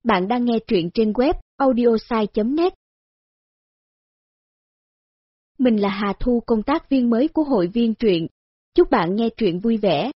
Bạn đang nghe truyện trên web audiosai.net. Mình là Hà Thu, công tác viên mới của hội viên truyện. Chúc bạn nghe truyện vui vẻ.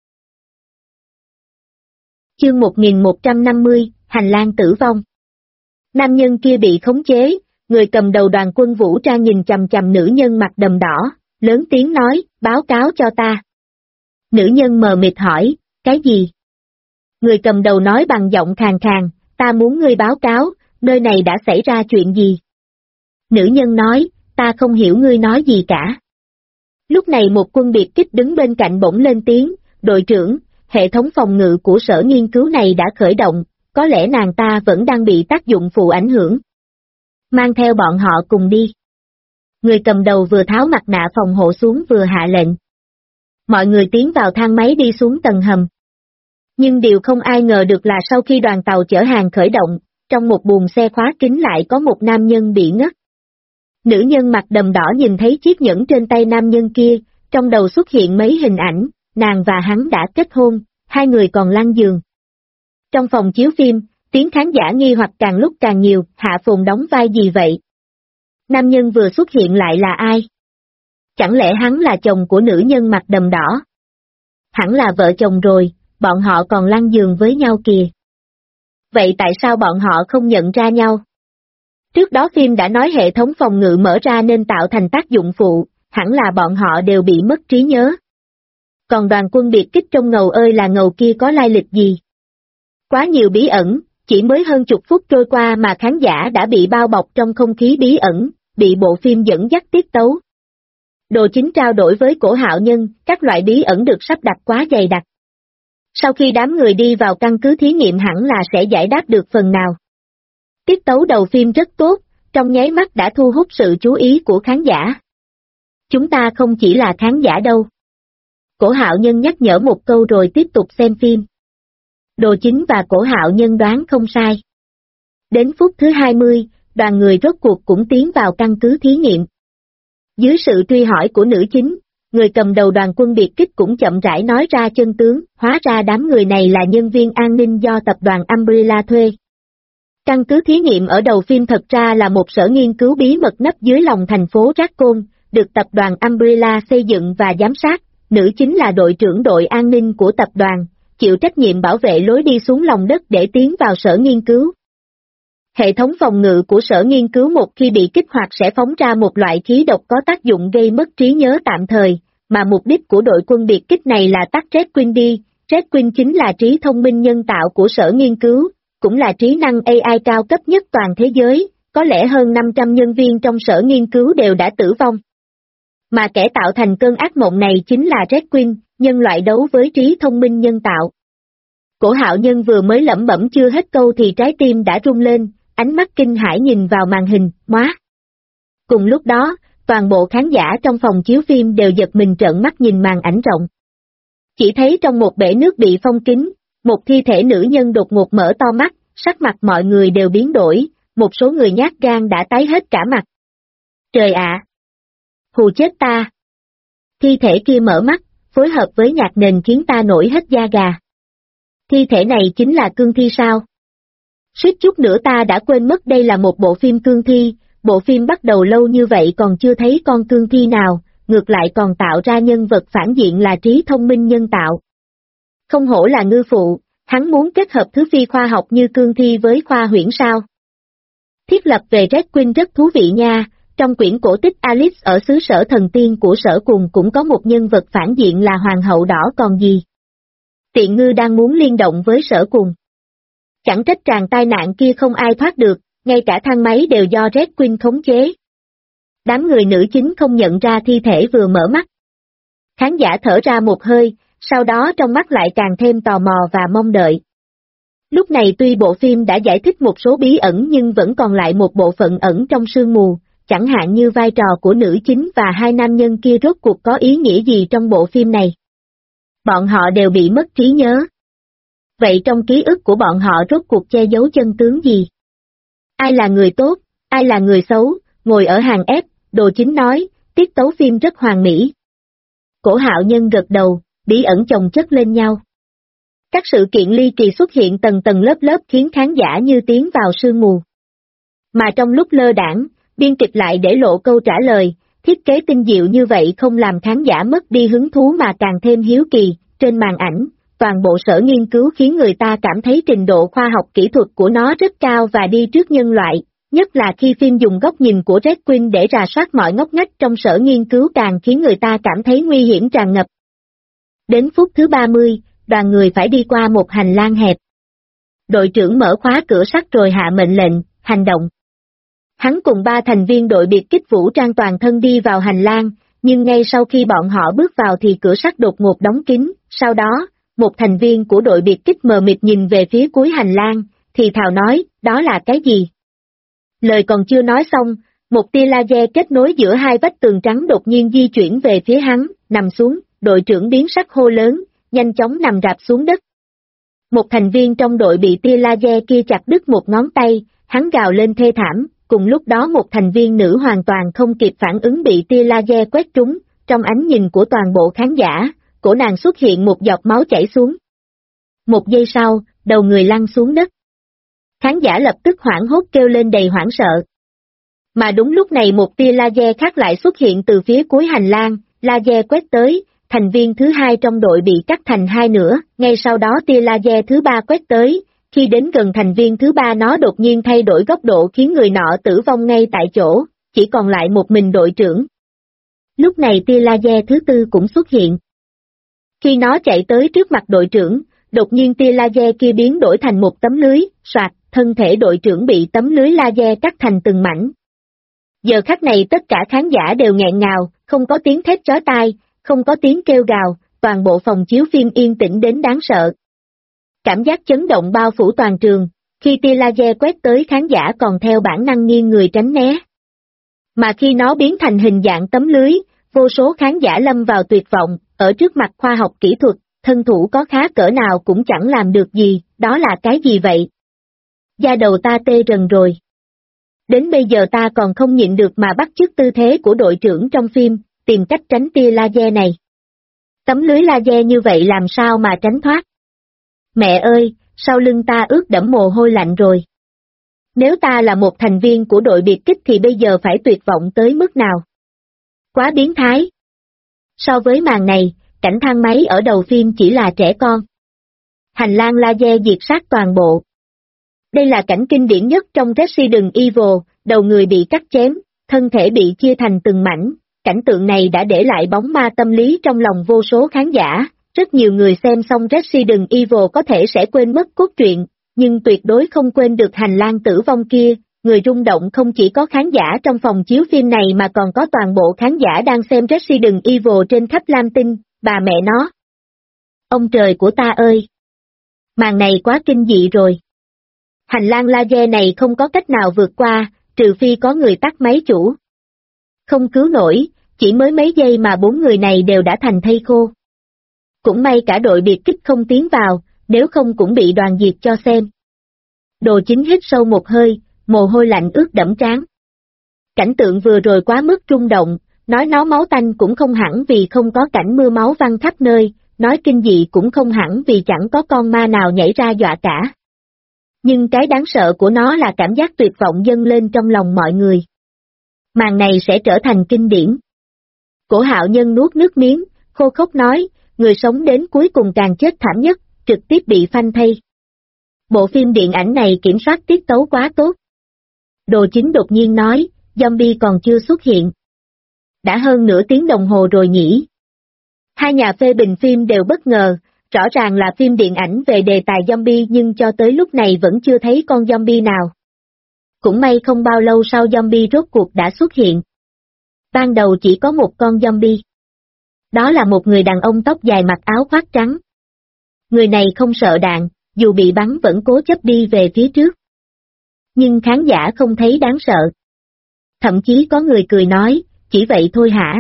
Chương 1150, Hành lang tử vong. Nam nhân kia bị khống chế, người cầm đầu đoàn quân vũ trang nhìn chằm chằm nữ nhân mặt đầm đỏ, lớn tiếng nói, báo cáo cho ta. Nữ nhân mờ mịt hỏi, cái gì? Người cầm đầu nói bằng giọng khàn khàn, ta muốn ngươi báo cáo, nơi này đã xảy ra chuyện gì? Nữ nhân nói, ta không hiểu ngươi nói gì cả. Lúc này một quân biệt kích đứng bên cạnh bỗng lên tiếng, đội trưởng, hệ thống phòng ngự của sở nghiên cứu này đã khởi động, có lẽ nàng ta vẫn đang bị tác dụng phụ ảnh hưởng. Mang theo bọn họ cùng đi. Người cầm đầu vừa tháo mặt nạ phòng hộ xuống vừa hạ lệnh. Mọi người tiến vào thang máy đi xuống tầng hầm. Nhưng điều không ai ngờ được là sau khi đoàn tàu chở hàng khởi động, trong một buồng xe khóa kín lại có một nam nhân bị ngất. Nữ nhân mặt đầm đỏ nhìn thấy chiếc nhẫn trên tay nam nhân kia, trong đầu xuất hiện mấy hình ảnh, nàng và hắn đã kết hôn, hai người còn lăn giường. Trong phòng chiếu phim, tiếng khán giả nghi hoặc càng lúc càng nhiều, Hạ Phồn đóng vai gì vậy? Nam nhân vừa xuất hiện lại là ai? Chẳng lẽ hắn là chồng của nữ nhân mặt đầm đỏ? Hẳn là vợ chồng rồi, bọn họ còn lăn giường với nhau kìa. Vậy tại sao bọn họ không nhận ra nhau? Trước đó phim đã nói hệ thống phòng ngự mở ra nên tạo thành tác dụng phụ, hẳn là bọn họ đều bị mất trí nhớ. Còn đoàn quân biệt kích trong ngầu ơi là ngầu kia có lai lịch gì? Quá nhiều bí ẩn, chỉ mới hơn chục phút trôi qua mà khán giả đã bị bao bọc trong không khí bí ẩn, bị bộ phim dẫn dắt tiết tấu. Đồ Chính trao đổi với Cổ Hạo Nhân, các loại bí ẩn được sắp đặt quá dày đặc. Sau khi đám người đi vào căn cứ thí nghiệm hẳn là sẽ giải đáp được phần nào. Tiết tấu đầu phim rất tốt, trong nháy mắt đã thu hút sự chú ý của khán giả. Chúng ta không chỉ là khán giả đâu. Cổ Hạo Nhân nhắc nhở một câu rồi tiếp tục xem phim. Đồ Chính và Cổ Hạo Nhân đoán không sai. Đến phút thứ 20, đoàn người rốt cuộc cũng tiến vào căn cứ thí nghiệm. Dưới sự truy hỏi của nữ chính, người cầm đầu đoàn quân biệt kích cũng chậm rãi nói ra chân tướng, hóa ra đám người này là nhân viên an ninh do tập đoàn Umbrella thuê. Căn cứ thí nghiệm ở đầu phim thật ra là một sở nghiên cứu bí mật nấp dưới lòng thành phố Raccoon, được tập đoàn Umbrella xây dựng và giám sát, nữ chính là đội trưởng đội an ninh của tập đoàn, chịu trách nhiệm bảo vệ lối đi xuống lòng đất để tiến vào sở nghiên cứu. Hệ thống phòng ngự của sở nghiên cứu một khi bị kích hoạt sẽ phóng ra một loại khí độc có tác dụng gây mất trí nhớ tạm thời, mà mục đích của đội quân biệt kích này là tắt Red Queen đi. Red Queen chính là trí thông minh nhân tạo của sở nghiên cứu, cũng là trí năng AI cao cấp nhất toàn thế giới, có lẽ hơn 500 nhân viên trong sở nghiên cứu đều đã tử vong. Mà kẻ tạo thành cơn ác mộng này chính là Red Queen, nhân loại đấu với trí thông minh nhân tạo. Cổ Hạo Nhân vừa mới lẩm bẩm chưa hết câu thì trái tim đã rung lên, ánh mắt kinh hãi nhìn vào màn hình, móa. Cùng lúc đó, toàn bộ khán giả trong phòng chiếu phim đều giật mình trợn mắt nhìn màn ảnh rộng. Chỉ thấy trong một bể nước bị phong kín, một thi thể nữ nhân đột ngột mở to mắt, sắc mặt mọi người đều biến đổi, một số người nhát gan đã tái hết cả mặt. Trời ạ! Hù chết ta! Thi thể kia mở mắt, phối hợp với nhạc nền khiến ta nổi hết da gà. Thi thể này chính là cương thi sao? Suýt chút nữa ta đã quên mất đây là một bộ phim cương thi, bộ phim bắt đầu lâu như vậy còn chưa thấy con cương thi nào, ngược lại còn tạo ra nhân vật phản diện là trí thông minh nhân tạo. Không hổ là ngư phụ, hắn muốn kết hợp thứ phi khoa học như cương thi với khoa huyễn sao. Thiết lập về Red Queen rất thú vị nha, trong quyển cổ tích Alice ở xứ sở thần tiên của sở cùng cũng có một nhân vật phản diện là hoàng hậu đỏ còn gì. Tiện ngư đang muốn liên động với sở cùng. Chẳng trách tràng tai nạn kia không ai thoát được, ngay cả thang máy đều do Red Queen khống chế. Đám người nữ chính không nhận ra thi thể vừa mở mắt. Khán giả thở ra một hơi, sau đó trong mắt lại càng thêm tò mò và mong đợi. Lúc này tuy bộ phim đã giải thích một số bí ẩn nhưng vẫn còn lại một bộ phận ẩn trong sương mù, chẳng hạn như vai trò của nữ chính và hai nam nhân kia rốt cuộc có ý nghĩa gì trong bộ phim này. Bọn họ đều bị mất trí nhớ. Vậy trong ký ức của bọn họ rốt cuộc che giấu chân tướng gì? Ai là người tốt, ai là người xấu, ngồi ở hàng ép, Đồ Chính nói, tiết tấu phim rất hoàn mỹ. Cổ Hạo Nhân gật đầu, bí ẩn chồng chất lên nhau. Các sự kiện ly kỳ xuất hiện tầng tầng lớp lớp khiến khán giả như tiến vào sương mù. Mà trong lúc lơ đãng, biên kịch lại để lộ câu trả lời, thiết kế tinh diệu như vậy không làm khán giả mất đi hứng thú mà càng thêm hiếu kỳ. Trên màn ảnh, toàn bộ sở nghiên cứu khiến người ta cảm thấy trình độ khoa học kỹ thuật của nó rất cao và đi trước nhân loại, nhất là khi phim dùng góc nhìn của Red Queen để rà soát mọi ngóc ngách trong sở nghiên cứu càng khiến người ta cảm thấy nguy hiểm tràn ngập. Đến phút thứ 30, đoàn người phải đi qua một hành lang hẹp. Đội trưởng mở khóa cửa sắt rồi hạ mệnh lệnh, hành động. Hắn cùng 3 thành viên đội biệt kích vũ trang toàn thân đi vào hành lang, nhưng ngay sau khi bọn họ bước vào thì cửa sắt đột ngột đóng kín, sau đó, một thành viên của đội biệt kích mờ mịt nhìn về phía cuối hành lang, thì thào nói, đó là cái gì? Lời còn chưa nói xong, một tia laser kết nối giữa hai vách tường trắng đột nhiên di chuyển về phía hắn, nằm xuống, đội trưởng biến sắc hô lớn, nhanh chóng nằm rạp xuống đất. Một thành viên trong đội bị tia laser kia chặt đứt một ngón tay, hắn gào lên thê thảm, cùng lúc đó một thành viên nữ hoàn toàn không kịp phản ứng bị tia laser quét trúng, trong ánh nhìn của toàn bộ khán giả, cổ nàng xuất hiện một giọt máu chảy xuống. Một giây sau, đầu người lăn xuống đất. Khán giả lập tức hoảng hốt kêu lên đầy hoảng sợ. Mà đúng lúc này một tia laser khác lại xuất hiện từ phía cuối hành lang, laser quét tới, thành viên thứ 2 trong đội bị cắt thành 2 nửa, ngay sau đó tia laser thứ 3 quét tới, khi đến gần thành viên thứ 3 nó đột nhiên thay đổi góc độ khiến người nọ tử vong ngay tại chỗ, chỉ còn lại một mình đội trưởng. Lúc này tia laser thứ 4 cũng xuất hiện. Khi nó chạy tới trước mặt đội trưởng, đột nhiên tia laser kia biến đổi thành một tấm lưới, soạt, thân thể đội trưởng bị tấm lưới laser cắt thành từng mảnh. Giờ khắc này tất cả khán giả đều nghẹn ngào, không có tiếng thét chói tai, không có tiếng kêu gào, toàn bộ phòng chiếu phim yên tĩnh đến đáng sợ. Cảm giác chấn động bao phủ toàn trường, khi tia laser quét tới khán giả còn theo bản năng nghiêng người tránh né. Mà khi nó biến thành hình dạng tấm lưới, vô số khán giả lâm vào tuyệt vọng, ở trước mặt khoa học kỹ thuật, thân thủ có khá cỡ nào cũng chẳng làm được gì, đó là cái gì vậy? Da đầu ta tê rần rồi. Đến bây giờ ta còn không nhịn được mà bắt chước tư thế của đội trưởng trong phim, tìm cách tránh tia laser này. Tấm lưới laser như vậy làm sao mà tránh thoát? Mẹ ơi, sau lưng ta ướt đẫm mồ hôi lạnh rồi. Nếu ta là một thành viên của đội biệt kích thì bây giờ phải tuyệt vọng tới mức nào? Quá biến thái. So với màn này, cảnh thang máy ở đầu phim chỉ là trẻ con. Hành lang laser diệt sát toàn bộ. Đây là cảnh kinh điển nhất trong Resident Evil, đầu người bị cắt chém, thân thể bị chia thành từng mảnh. Cảnh tượng này đã để lại bóng ma tâm lý trong lòng vô số khán giả, rất nhiều người xem xong Resident Evil có thể sẽ quên mất cốt truyện, nhưng tuyệt đối không quên được hành lang tử vong kia. Người rung động không chỉ có khán giả trong phòng chiếu phim này mà còn có toàn bộ khán giả đang xem Resident Evil trên khắp Lam Tinh, bà mẹ nó. Ông trời của ta ơi! Màn này quá kinh dị rồi. Hành lang laser này không có cách nào vượt qua, trừ phi có người tắt máy chủ. Không cứu nổi, chỉ mới mấy giây mà 4 người này đều đã thành thây khô. Cũng may cả đội biệt kích không tiến vào, nếu không cũng bị đoàn diệt cho xem. Đồ Chính hít sâu một hơi, mồ hôi lạnh ướt đẫm trán. Cảnh tượng vừa rồi quá mức rung động, nói nó máu tanh cũng không hẳn vì không có cảnh mưa máu văng khắp nơi, nói kinh dị cũng không hẳn vì chẳng có con ma nào nhảy ra dọa cả. Nhưng cái đáng sợ của nó là cảm giác tuyệt vọng dâng lên trong lòng mọi người. Màn này sẽ trở thành kinh điển. Cổ Hạo Nhân nuốt nước miếng, khô khốc nói, người sống đến cuối cùng càng chết thảm nhất, trực tiếp bị phanh thây. Bộ phim điện ảnh này kiểm soát tiết tấu quá tốt. Đồ Chính đột nhiên nói, zombie còn chưa xuất hiện. Đã hơn nửa tiếng đồng hồ rồi nhỉ. Hai nhà phê bình phim đều bất ngờ, rõ ràng là phim điện ảnh về đề tài zombie nhưng cho tới lúc này vẫn chưa thấy con zombie nào. Cũng may không bao lâu sau zombie rốt cuộc đã xuất hiện. Ban đầu chỉ có một con zombie. Đó là một người đàn ông tóc dài mặc áo khoác trắng. Người này không sợ đạn, dù bị bắn vẫn cố chấp đi về phía trước. Nhưng khán giả không thấy đáng sợ. Thậm chí có người cười nói, chỉ vậy thôi hả?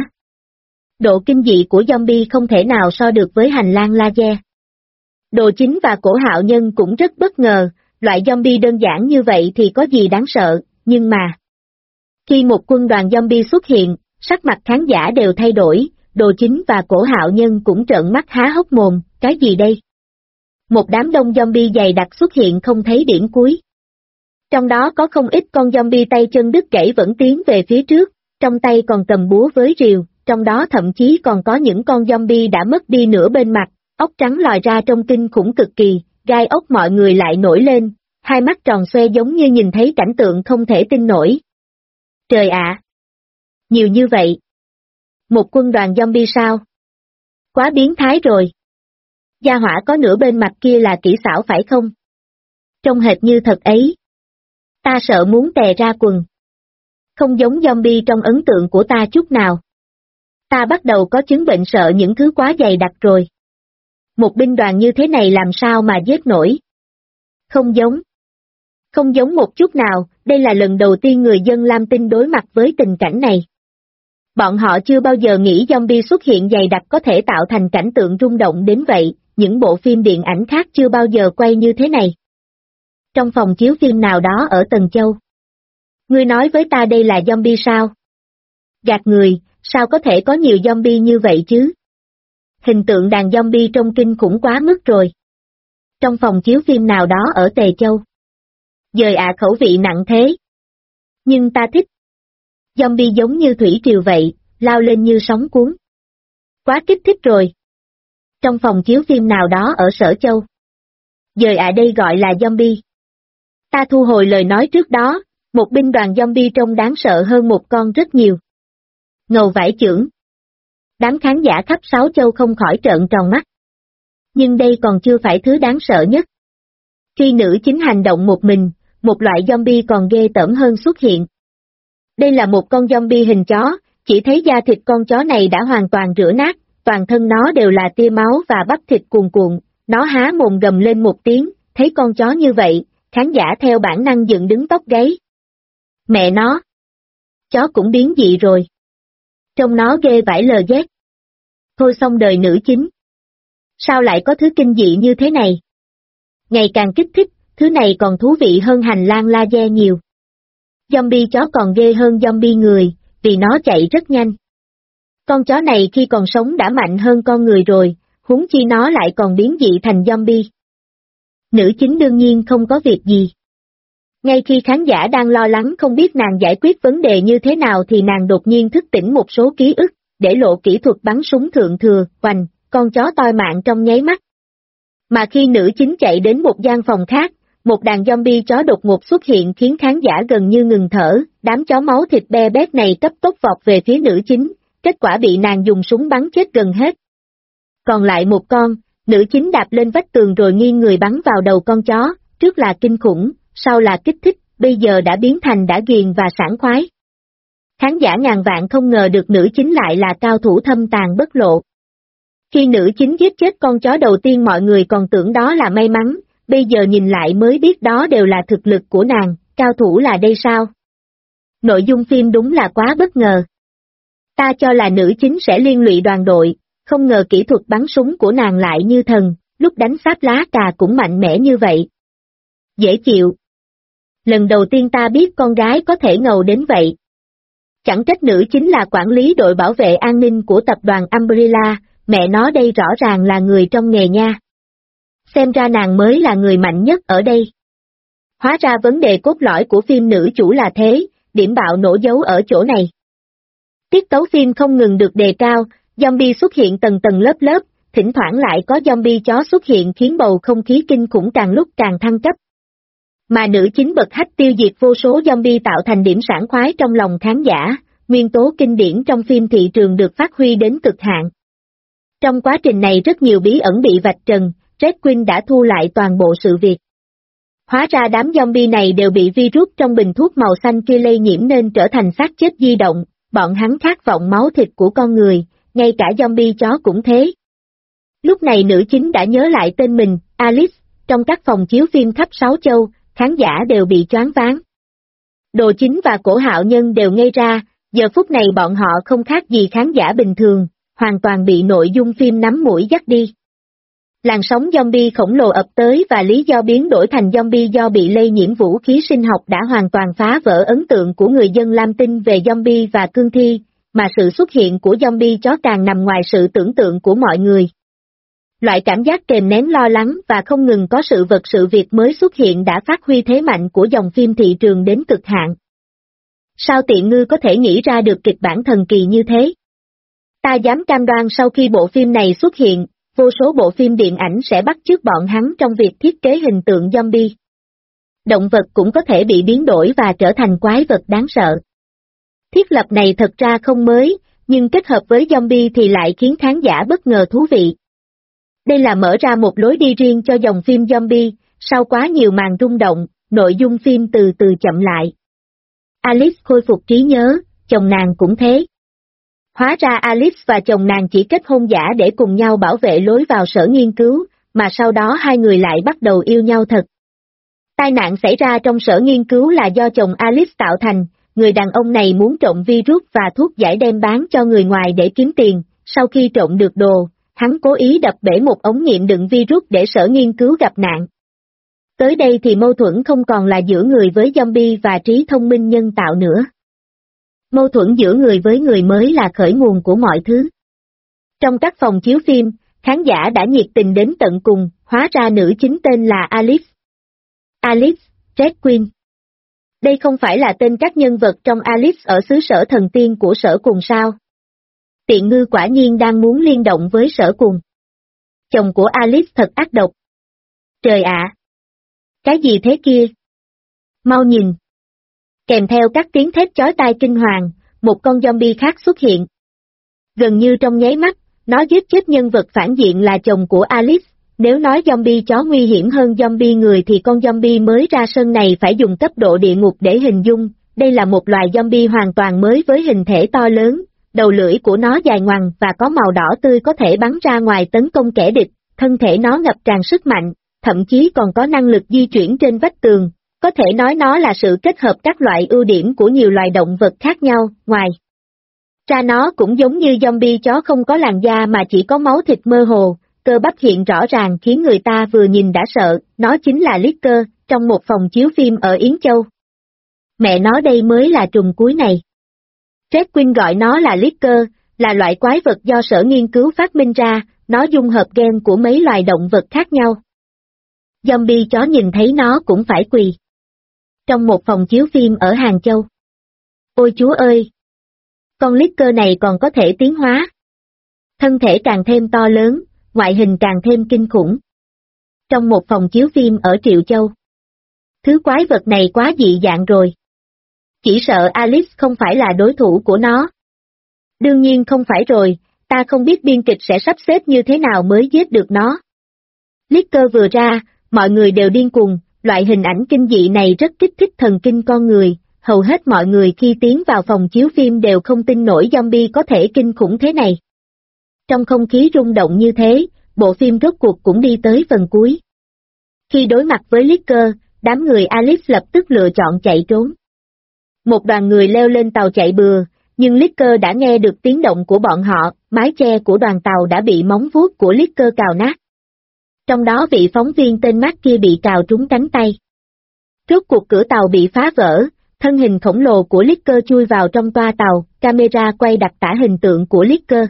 Độ kinh dị của zombie không thể nào so được với hành lang laser. Đồ Chính và Cổ Hạo Nhân cũng rất bất ngờ, loại zombie đơn giản như vậy thì có gì đáng sợ, nhưng mà... Khi một quân đoàn zombie xuất hiện, sắc mặt khán giả đều thay đổi, Đồ Chính và Cổ Hạo Nhân cũng trợn mắt há hốc mồm, cái gì đây? Một đám đông zombie dày đặc xuất hiện không thấy điểm cuối. Trong đó có không ít con zombie tay chân đứt gãy vẫn tiến về phía trước, trong tay còn cầm búa với rìu, trong đó thậm chí còn có những con zombie đã mất đi nửa bên mặt, ốc trắng lòi ra trông kinh khủng cực kỳ, gai ốc mọi người lại nổi lên, hai mắt tròn xoe giống như nhìn thấy cảnh tượng không thể tin nổi. Trời ạ! Nhiều như vậy! Một quân đoàn zombie sao? Quá biến thái rồi! Gia hỏa có nửa bên mặt kia là kỹ xảo phải không? Trông hệt như thật ấy. Ta sợ muốn tè ra quần. Không giống zombie trong ấn tượng của ta chút nào. Ta bắt đầu có chứng bệnh sợ những thứ quá dày đặc rồi. Một binh đoàn như thế này làm sao mà giết nổi? Không giống. Không giống một chút nào, đây là lần đầu tiên người dân Lam Tinh đối mặt với tình cảnh này. Bọn họ chưa bao giờ nghĩ zombie xuất hiện dày đặc có thể tạo thành cảnh tượng rung động đến vậy, những bộ phim điện ảnh khác chưa bao giờ quay như thế này. Trong phòng chiếu phim nào đó ở Tần Châu. Ngươi nói với ta đây là zombie sao? Gạt người, sao có thể có nhiều zombie như vậy chứ? Hình tượng đàn zombie trông kinh khủng quá mức rồi. Trong phòng chiếu phim nào đó ở Tề Châu. Dời ạ khẩu vị nặng thế. Nhưng ta thích. Zombie giống như thủy triều vậy, lao lên như sóng cuốn. Quá kích thích rồi. Trong phòng chiếu phim nào đó ở Sở Châu. Dời ạ đây gọi là zombie. Ta thu hồi lời nói trước đó, một binh đoàn zombie trông đáng sợ hơn một con rất nhiều. Ngầu vải chưởng. Đám khán giả khắp sáu châu không khỏi trợn tròn mắt. Nhưng đây còn chưa phải thứ đáng sợ nhất. Khi nữ chính hành động một mình, một loại zombie còn ghê tởm hơn xuất hiện. Đây là một con zombie hình chó, chỉ thấy da thịt con chó này đã hoàn toàn rửa nát, toàn thân nó đều là tia máu và bắp thịt cuồn cuộn, nó há mồm gầm lên một tiếng, thấy con chó như vậy, khán giả theo bản năng dựng đứng tóc gáy. Mẹ nó! Chó cũng biến dị rồi. Trông nó ghê vãi lờ dét. Thôi xong đời nữ chính. Sao lại có thứ kinh dị như thế này? Ngày càng kích thích, thứ này còn thú vị hơn hành lang laser nhiều. Zombie chó còn ghê hơn zombie người, vì nó chạy rất nhanh. Con chó này khi còn sống đã mạnh hơn con người rồi, huống chi nó lại còn biến dị thành zombie. Nữ chính đương nhiên không có việc gì. Ngay khi khán giả đang lo lắng không biết nàng giải quyết vấn đề như thế nào thì nàng đột nhiên thức tỉnh một số ký ức, để lộ kỹ thuật bắn súng thượng thừa, oành, con chó toi mạng trong nháy mắt. Mà khi nữ chính chạy đến một gian phòng khác, một đàn zombie chó đột ngột xuất hiện khiến khán giả gần như ngừng thở, đám chó máu thịt be bét này cấp tốc vọt về phía nữ chính, kết quả bị nàng dùng súng bắn chết gần hết. Còn lại một con, nữ chính đạp lên vách tường rồi nghiêng người bắn vào đầu con chó, trước là kinh khủng, sau là kích thích, bây giờ đã biến thành đã ghiền và sảng khoái. Khán giả ngàn vạn không ngờ được nữ chính lại là cao thủ thâm tàn bất lộ. Khi nữ chính giết chết con chó đầu tiên mọi người còn tưởng đó là may mắn, bây giờ nhìn lại mới biết đó đều là thực lực của nàng, cao thủ là đây sao? Nội dung phim đúng là quá bất ngờ. Ta cho là nữ chính sẽ liên lụy đoàn đội, không ngờ kỹ thuật bắn súng của nàng lại như thần, lúc đánh sáp lá cà cũng mạnh mẽ như vậy. Dễ chịu. Lần đầu tiên ta biết con gái có thể ngầu đến vậy. Chẳng trách nữ chính là quản lý đội bảo vệ an ninh của tập đoàn Umbrella, mẹ nó đây rõ ràng là người trong nghề nha. Xem ra nàng mới là người mạnh nhất ở đây. Hóa ra vấn đề cốt lõi của phim nữ chủ là thế, điểm bạo nổ dấu ở chỗ này. Tiết tấu phim không ngừng được đề cao, zombie xuất hiện tầng tầng lớp lớp, thỉnh thoảng lại có zombie chó xuất hiện khiến bầu không khí kinh khủng càng lúc càng thăng cấp. Mà nữ chính bậc hách tiêu diệt vô số zombie tạo thành điểm sảng khoái trong lòng khán giả, nguyên tố kinh điển trong phim thị trường được phát huy đến cực hạn. Trong quá trình này rất nhiều bí ẩn bị vạch trần, Red Queen đã thu lại toàn bộ sự việc. Hóa ra đám zombie này đều bị virus trong bình thuốc màu xanh kia lây nhiễm nên trở thành xác chết di động, bọn hắn khát vọng máu thịt của con người, ngay cả zombie chó cũng thế. Lúc này nữ chính đã nhớ lại tên mình, Alice, trong các phòng chiếu phim khắp sáu châu, khán giả đều bị choáng váng. Đồ Chính và Cổ Hạo Nhân đều ngây ra, giờ phút này bọn họ không khác gì khán giả bình thường, hoàn toàn bị nội dung phim nắm mũi dắt đi. Làn sóng zombie khổng lồ ập tới và lý do biến đổi thành zombie do bị lây nhiễm vũ khí sinh học đã hoàn toàn phá vỡ ấn tượng của người dân Lam Tinh về zombie và cương thi, mà sự xuất hiện của zombie chó càng nằm ngoài sự tưởng tượng của mọi người. Loại cảm giác kìm nén lo lắng và không ngừng có sự vật sự việc mới xuất hiện đã phát huy thế mạnh của dòng phim thị trường đến cực hạn. Sao Tiện Ngư có thể nghĩ ra được kịch bản thần kỳ như thế? Ta dám cam đoan sau khi bộ phim này xuất hiện, vô số bộ phim điện ảnh sẽ bắt chước bọn hắn trong việc thiết kế hình tượng zombie. Động vật cũng có thể bị biến đổi và trở thành quái vật đáng sợ. Thiết lập này thật ra không mới, nhưng kết hợp với zombie thì lại khiến khán giả bất ngờ thú vị. Đây là mở ra một lối đi riêng cho dòng phim zombie, sau quá nhiều màn rung động, nội dung phim từ từ chậm lại. Alice khôi phục trí nhớ, chồng nàng cũng thế. Hóa ra Alice và chồng nàng chỉ kết hôn giả để cùng nhau bảo vệ lối vào sở nghiên cứu, mà sau đó hai người lại bắt đầu yêu nhau thật. Tai nạn xảy ra trong sở nghiên cứu là do chồng Alice tạo thành, người đàn ông này muốn trộn virus và thuốc giải đem bán cho người ngoài để kiếm tiền, sau khi trộn được đồ, hắn cố ý đập bể một ống nghiệm đựng virus để sở nghiên cứu gặp nạn. Tới đây thì mâu thuẫn không còn là giữa người với zombie và trí thông minh nhân tạo nữa. Mâu thuẫn giữa người với người mới là khởi nguồn của mọi thứ. Trong các phòng chiếu phim, khán giả đã nhiệt tình đến tận cùng, hóa ra nữ chính tên là Alice. Alice, Red Queen. Đây không phải là tên các nhân vật trong Alice ở xứ sở thần tiên của sở cùng sao? Tiện Ngư quả nhiên đang muốn liên động với sở cùng. Chồng của Alice thật ác độc. Trời ạ! Cái gì thế kia? Mau nhìn! Kèm theo các tiếng thét chói tai kinh hoàng, một con zombie khác xuất hiện. Gần như trong nháy mắt, nó giết chết nhân vật phản diện là chồng của Alice. Nếu nói zombie chó nguy hiểm hơn zombie người thì con zombie mới ra sân này phải dùng cấp độ địa ngục để hình dung. Đây là một loài zombie hoàn toàn mới với hình thể to lớn, đầu lưỡi của nó dài ngoằng và có màu đỏ tươi có thể bắn ra ngoài tấn công kẻ địch, thân thể nó ngập tràn sức mạnh, thậm chí còn có năng lực di chuyển trên vách tường. Có thể nói nó là sự kết hợp các loại ưu điểm của nhiều loài động vật khác nhau, ngoài ra nó cũng giống như zombie chó không có làn da mà chỉ có máu thịt mơ hồ, cơ bắp hiện rõ ràng khiến người ta vừa nhìn đã sợ, nó chính là Licker, trong một phòng chiếu phim ở Yến Châu. Mẹ nó đây mới là trùng cuối này. Red Queen gọi nó là Licker, là loại quái vật do sở nghiên cứu phát minh ra, nó dung hợp gen của mấy loài động vật khác nhau. Zombie chó nhìn thấy nó cũng phải quỳ. Trong một phòng chiếu phim ở Hàng Châu. Ôi chúa ơi! Con Licker này còn có thể tiến hóa. Thân thể càng thêm to lớn, ngoại hình càng thêm kinh khủng. Trong một phòng chiếu phim ở Triệu Châu. Thứ quái vật này quá dị dạng rồi. Chỉ sợ Alice không phải là đối thủ của nó. Đương nhiên không phải rồi, ta không biết biên kịch sẽ sắp xếp như thế nào mới giết được nó. Licker vừa ra, mọi người đều điên cuồng, loại hình ảnh kinh dị này rất kích thích thần kinh con người, hầu hết mọi người khi tiến vào phòng chiếu phim đều không tin nổi zombie có thể kinh khủng thế này. Trong không khí rung động như thế, bộ phim rốt cuộc cũng đi tới phần cuối. Khi đối mặt với Licker, đám người Alice lập tức lựa chọn chạy trốn. Một đoàn người leo lên tàu chạy bừa, nhưng Licker đã nghe được tiếng động của bọn họ, mái che của đoàn tàu đã bị móng vuốt của Licker cào nát. Trong đó vị phóng viên tên Mark kia bị cào trúng cánh tay. Rốt cuộc cửa tàu bị phá vỡ, thân hình khổng lồ của Licker chui vào trong toa tàu, camera quay đặc tả hình tượng của Licker.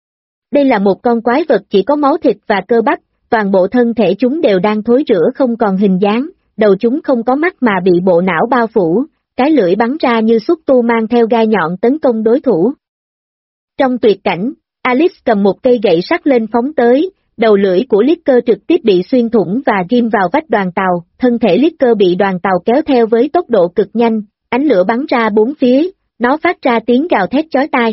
Đây là một con quái vật chỉ có máu thịt và cơ bắp, toàn bộ thân thể chúng đều đang thối rữa không còn hình dáng, đầu chúng không có mắt mà bị bộ não bao phủ, cái lưỡi bắn ra như xúc tu mang theo gai nhọn tấn công đối thủ. Trong tuyệt cảnh, Alice cầm một cây gậy sắt lên phóng tới, đầu lưỡi của Licker trực tiếp bị xuyên thủng và ghim vào vách đoàn tàu, thân thể Licker bị đoàn tàu kéo theo với tốc độ cực nhanh, ánh lửa bắn ra bốn phía, nó phát ra tiếng gào thét chói tai.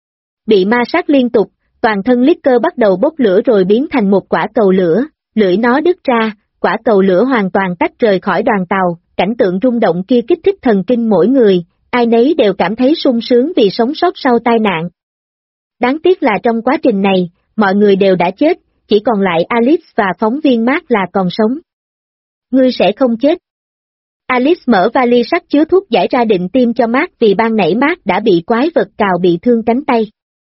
Bị ma sát liên tục, toàn thân Licker bắt đầu bốc lửa rồi biến thành một quả cầu lửa, lưỡi nó đứt ra, quả cầu lửa hoàn toàn tách rời khỏi đoàn tàu, cảnh tượng rung động kia kích thích thần kinh mỗi người, ai nấy đều cảm thấy sung sướng vì sống sót sau tai nạn. Đáng tiếc là trong quá trình này, mọi người đều đã chết, chỉ còn lại Alice và phóng viên Mark là còn sống. Ngươi sẽ không chết. Alice mở vali sắt chứa thuốc giải ra định tiêm cho Mark vì ban nãy Mark đã bị quái vật cào bị thương cánh tay.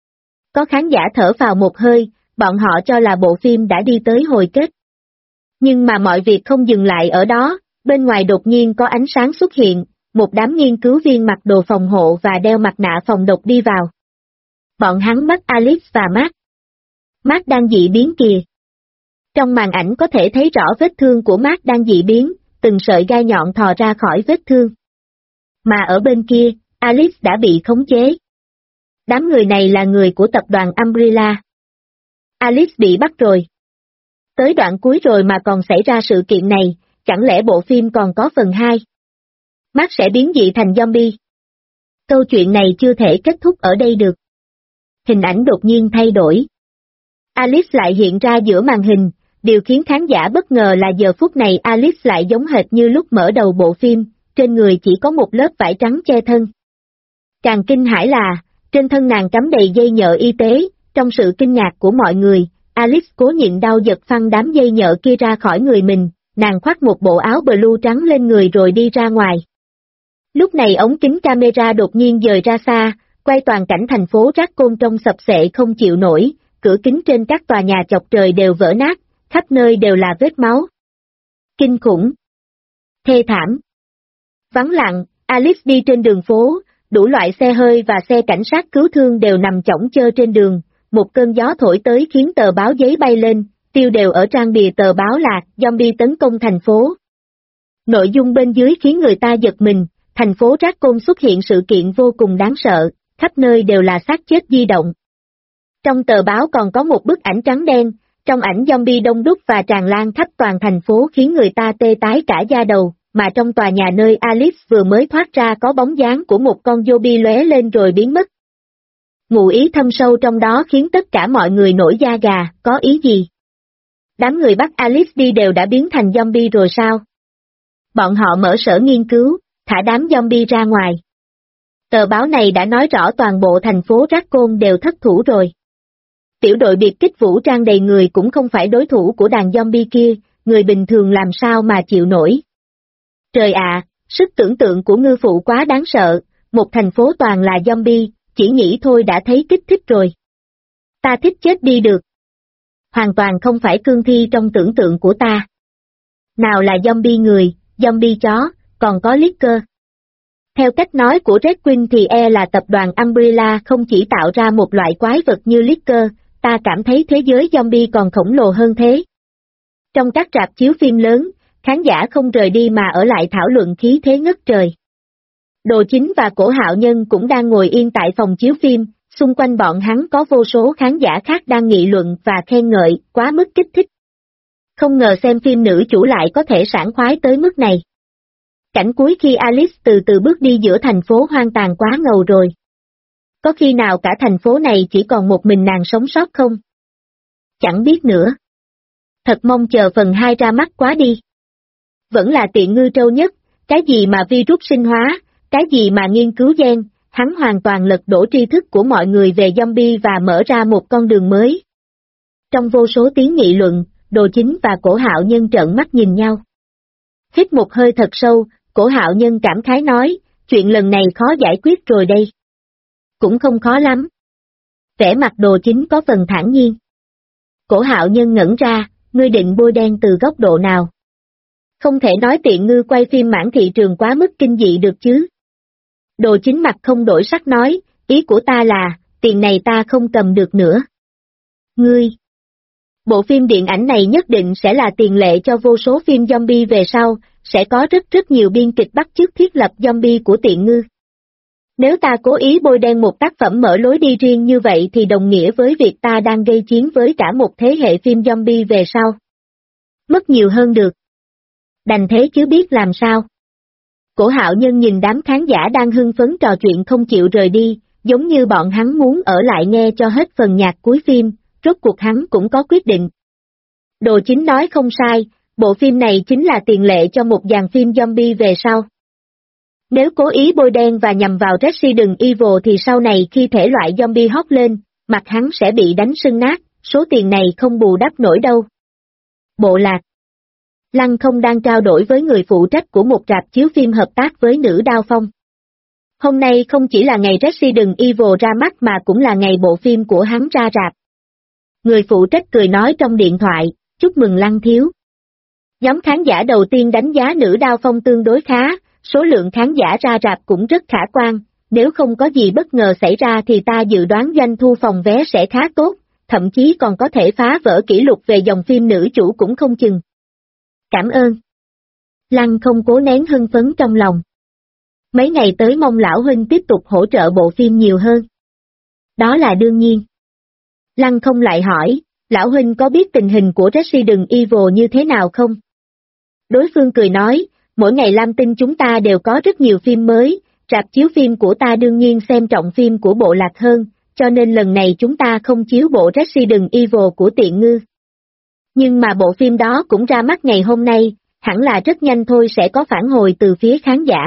Có khán giả thở vào một hơi, bọn họ cho là bộ phim đã đi tới hồi kết. Nhưng mà mọi việc không dừng lại ở đó, bên ngoài đột nhiên có ánh sáng xuất hiện, một đám nghiên cứu viên mặc đồ phòng hộ và đeo mặt nạ phòng độc đi vào. Bọn hắn bắt Alice và Mark. Mark đang dị biến kìa. Trong màn ảnh có thể thấy rõ vết thương của Mark đang dị biến, từng sợi gai nhọn thò ra khỏi vết thương. Mà ở bên kia, Alice đã bị khống chế. Đám người này là người của tập đoàn Umbrella. Alice bị bắt rồi. Tới đoạn cuối rồi mà còn xảy ra sự kiện này, chẳng lẽ bộ phim còn có phần 2? Mark sẽ biến dị thành zombie. Câu chuyện này chưa thể kết thúc ở đây được. Hình ảnh đột nhiên thay đổi. Alice lại hiện ra giữa màn hình, điều khiến khán giả bất ngờ là giờ phút này Alice lại giống hệt như lúc mở đầu bộ phim, trên người chỉ có một lớp vải trắng che thân. Càng kinh hãi là, trên thân nàng cắm đầy dây nhợ y tế, trong sự kinh ngạc của mọi người, Alice cố nhịn đau giật phăng đám dây nhợ kia ra khỏi người mình, nàng khoác một bộ áo blue trắng lên người rồi đi ra ngoài. Lúc này ống kính camera đột nhiên dời ra xa, quay toàn cảnh thành phố Raccoon trông sập xệ không chịu nổi, cửa kính trên các tòa nhà chọc trời đều vỡ nát, khắp nơi đều là vết máu. Kinh khủng. Thê thảm. Vắng lặng, Alice đi trên đường phố, đủ loại xe hơi và xe cảnh sát cứu thương đều nằm chõng chơ trên đường, một cơn gió thổi tới khiến tờ báo giấy bay lên, tiêu đều ở trang bìa tờ báo là zombie tấn công thành phố. Nội dung bên dưới khiến người ta giật mình, thành phố Raccoon xuất hiện sự kiện vô cùng đáng sợ, khắp nơi đều là xác chết di động. Trong tờ báo còn có một bức ảnh trắng đen, trong ảnh zombie đông đúc và tràn lan khắp toàn thành phố khiến người ta tê tái cả da đầu, mà trong tòa nhà nơi Alice vừa mới thoát ra có bóng dáng của một con zombie lóe lên rồi biến mất. Ngụ ý thâm sâu trong đó khiến tất cả mọi người nổi da gà, có ý gì? Đám người bắt Alice đi đều đã biến thành zombie rồi sao? Bọn họ mở sở nghiên cứu, thả đám zombie ra ngoài. Tờ báo này đã nói rõ toàn bộ thành phố Raccoon đều thất thủ rồi. Tiểu đội biệt kích vũ trang đầy người cũng không phải đối thủ của đàn zombie kia, người bình thường làm sao mà chịu nổi. Trời ạ, sức tưởng tượng của ngư phụ quá đáng sợ, một thành phố toàn là zombie, chỉ nghĩ thôi đã thấy kích thích rồi. Ta thích chết đi được. Hoàn toàn không phải cương thi trong tưởng tượng của ta. Nào là zombie người, zombie chó, còn có Licker. Theo cách nói của Red Queen thì là tập đoàn Umbrella không chỉ tạo ra một loại quái vật như Licker, ta cảm thấy thế giới zombie còn khổng lồ hơn thế. Trong các rạp chiếu phim lớn, khán giả không rời đi mà ở lại thảo luận khí thế ngất trời. Đồ Chính và Cổ Hạo Nhân cũng đang ngồi yên tại phòng chiếu phim, xung quanh bọn hắn có vô số khán giả khác đang nghị luận và khen ngợi, quá mức kích thích. Không ngờ xem phim nữ chủ lại có thể sảng khoái tới mức này. Cảnh cuối khi Alice từ từ bước đi giữa thành phố hoang tàn quá ngầu rồi. Có khi nào cả thành phố này chỉ còn một mình nàng sống sót không? Chẳng biết nữa. Thật mong chờ phần 2 ra mắt quá đi. Vẫn là tiện ngư trâu nhất, cái gì mà virus sinh hóa, cái gì mà nghiên cứu gen, hắn hoàn toàn lật đổ tri thức của mọi người về zombie và mở ra một con đường mới. Trong vô số tiếng nghị luận, Đồ Chính và Cổ Hạo Nhân trợn mắt nhìn nhau. Hít một hơi thật sâu, Cổ Hạo Nhân cảm khái nói, chuyện lần này khó giải quyết rồi đây. Cũng không khó lắm. Vẻ mặt Đồ Chính có phần thản nhiên. Cổ Hạo Nhân ngẩn ra, ngươi định bôi đen từ góc độ nào? Không thể nói tiện ngư quay phim mảng thị trường quá mức kinh dị được chứ. Đồ Chính mặt không đổi sắc nói, ý của ta là, tiền này ta không cầm được nữa. Ngươi! Bộ phim điện ảnh này nhất định sẽ là tiền lệ cho vô số phim zombie về sau, sẽ có rất nhiều biên kịch bắt chước thiết lập zombie của tiện ngư. Nếu ta cố ý bôi đen một tác phẩm mở lối đi riêng như vậy thì đồng nghĩa với việc ta đang gây chiến với cả một thế hệ phim zombie về sau. Mất nhiều hơn được. Đành thế chứ biết làm sao. Cổ Hạo Nhân nhìn đám khán giả đang hưng phấn trò chuyện không chịu rời đi, giống như bọn hắn muốn ở lại nghe cho hết phần nhạc cuối phim, rốt cuộc hắn cũng có quyết định. Đồ Chính nói không sai, bộ phim này chính là tiền lệ cho một dàn phim zombie về sau. Nếu cố ý bôi đen và nhằm vào Resident Evil thì sau này khi thể loại zombie hot lên, mặt hắn sẽ bị đánh sưng nát, số tiền này không bù đắp nổi đâu. Bộ lạc. Lăng Không đang trao đổi với người phụ trách của một rạp chiếu phim hợp tác với Nữ Đao Phong. Hôm nay không chỉ là ngày Resident Evil ra mắt mà cũng là ngày bộ phim của hắn ra rạp. Người phụ trách cười nói trong điện thoại, chúc mừng Lăng thiếu. Nhóm khán giả đầu tiên đánh giá Nữ Đao Phong tương đối khá, số lượng khán giả ra rạp cũng rất khả quan, nếu không có gì bất ngờ xảy ra thì ta dự đoán doanh thu phòng vé sẽ khá tốt, thậm chí còn có thể phá vỡ kỷ lục về dòng phim nữ chủ cũng không chừng. Cảm ơn. Lăng không cố nén hưng phấn trong lòng. Mấy ngày tới mong lão huynh tiếp tục hỗ trợ bộ phim nhiều hơn. Đó là đương nhiên. Lăng không lại hỏi, lão huynh có biết tình hình của Resident Evil như thế nào không? Đối phương cười nói, mỗi ngày Lam Tinh chúng ta đều có rất nhiều phim mới, rạp chiếu phim của ta đương nhiên xem trọng phim của bộ Lạc hơn, cho nên lần này chúng ta không chiếu bộ Resident Evil của Tiện Ngư. Nhưng mà bộ phim đó cũng ra mắt ngày hôm nay, hẳn là rất nhanh thôi sẽ có phản hồi từ phía khán giả.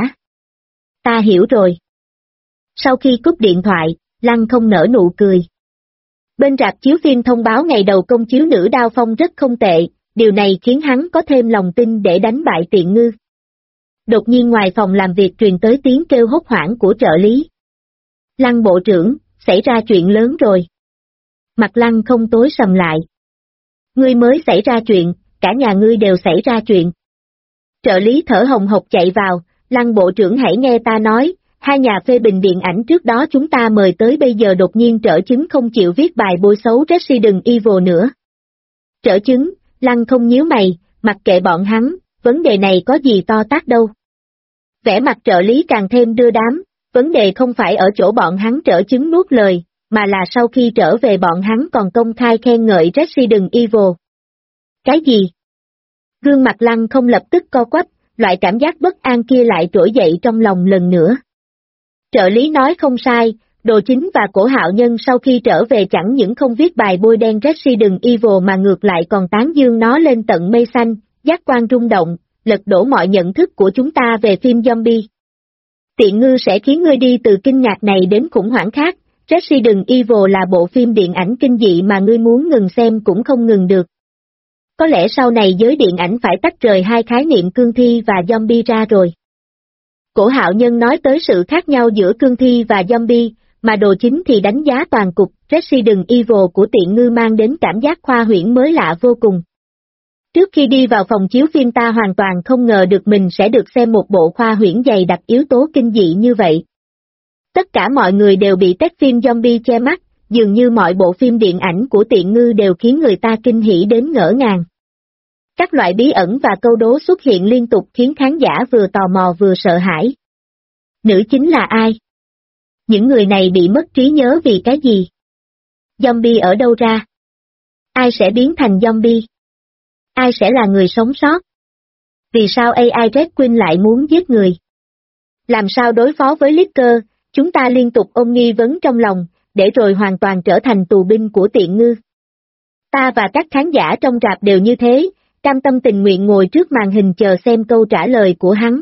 Ta hiểu rồi. Sau khi cúp điện thoại, Lăng không nở nụ cười. Bên rạp chiếu phim thông báo ngày đầu công chiếu Nữ Đao Phong rất không tệ, điều này khiến hắn có thêm lòng tin để đánh bại Tiện Ngư. Đột nhiên ngoài phòng làm việc truyền tới tiếng kêu hốt hoảng của trợ lý. Lăng bộ trưởng, xảy ra chuyện lớn rồi. Mặt Lăng không tối sầm lại. Ngươi mới xảy ra chuyện, cả nhà ngươi đều xảy ra chuyện. Trợ lý thở hồng hộc chạy vào, Lăng bộ trưởng hãy nghe ta nói, hai nhà phê bình điện ảnh trước đó chúng ta mời tới bây giờ đột nhiên trở chứng không chịu viết bài bôi xấu Resident Evil nữa. Trở chứng, Lăng không nhíu mày, mặc kệ bọn hắn, vấn đề này có gì to tát đâu. Vẻ mặt trợ lý càng thêm đưa đám, vấn đề không phải ở chỗ bọn hắn trở chứng nuốt lời, mà là sau khi trở về bọn hắn còn công khai khen ngợi Resident Evil. Cái gì? Gương mặt Lăng không lập tức co quắp, loại cảm giác bất an kia lại trỗi dậy trong lòng lần nữa. Trợ lý nói không sai, Đồ Chính và Cổ Hạo Nhân sau khi trở về chẳng những không viết bài bôi đen Resident Evil mà ngược lại còn tán dương nó lên tận mây xanh, giác quan rung động, lật đổ mọi nhận thức của chúng ta về phim zombie. Tiện Ngư sẽ khiến ngươi đi từ kinh ngạc này đến khủng hoảng khác, Resident Evil là bộ phim điện ảnh kinh dị mà ngươi muốn ngừng xem cũng không ngừng được. Có lẽ sau này giới điện ảnh phải tách rời hai khái niệm cương thi và zombie ra rồi. Cổ Hạo Nhân nói tới sự khác nhau giữa cương thi và zombie, mà Đồ Chính thì đánh giá toàn cục Resident Evil của Tiện Ngư mang đến cảm giác khoa huyễn mới lạ vô cùng. Trước khi đi vào phòng chiếu phim ta hoàn toàn không ngờ được mình sẽ được xem một bộ khoa huyễn dày đặc yếu tố kinh dị như vậy. Tất cả mọi người đều bị tét phim zombie che mắt, dường như mọi bộ phim điện ảnh của Tiện Ngư đều khiến người ta kinh hỉ đến ngỡ ngàng. Các loại bí ẩn và câu đố xuất hiện liên tục khiến khán giả vừa tò mò vừa sợ hãi. Nữ chính là ai? Những người này bị mất trí nhớ vì cái gì? Zombie ở đâu ra? Ai sẽ biến thành zombie? Ai sẽ là người sống sót? Vì sao AI Red Queen lại muốn giết người? Làm sao đối phó với Licker? Chúng ta liên tục ôm nghi vấn trong lòng, để rồi hoàn toàn trở thành tù binh của Tiện Ngư. Ta và các khán giả trong rạp đều như thế, cam tâm tình nguyện ngồi trước màn hình chờ xem câu trả lời của hắn.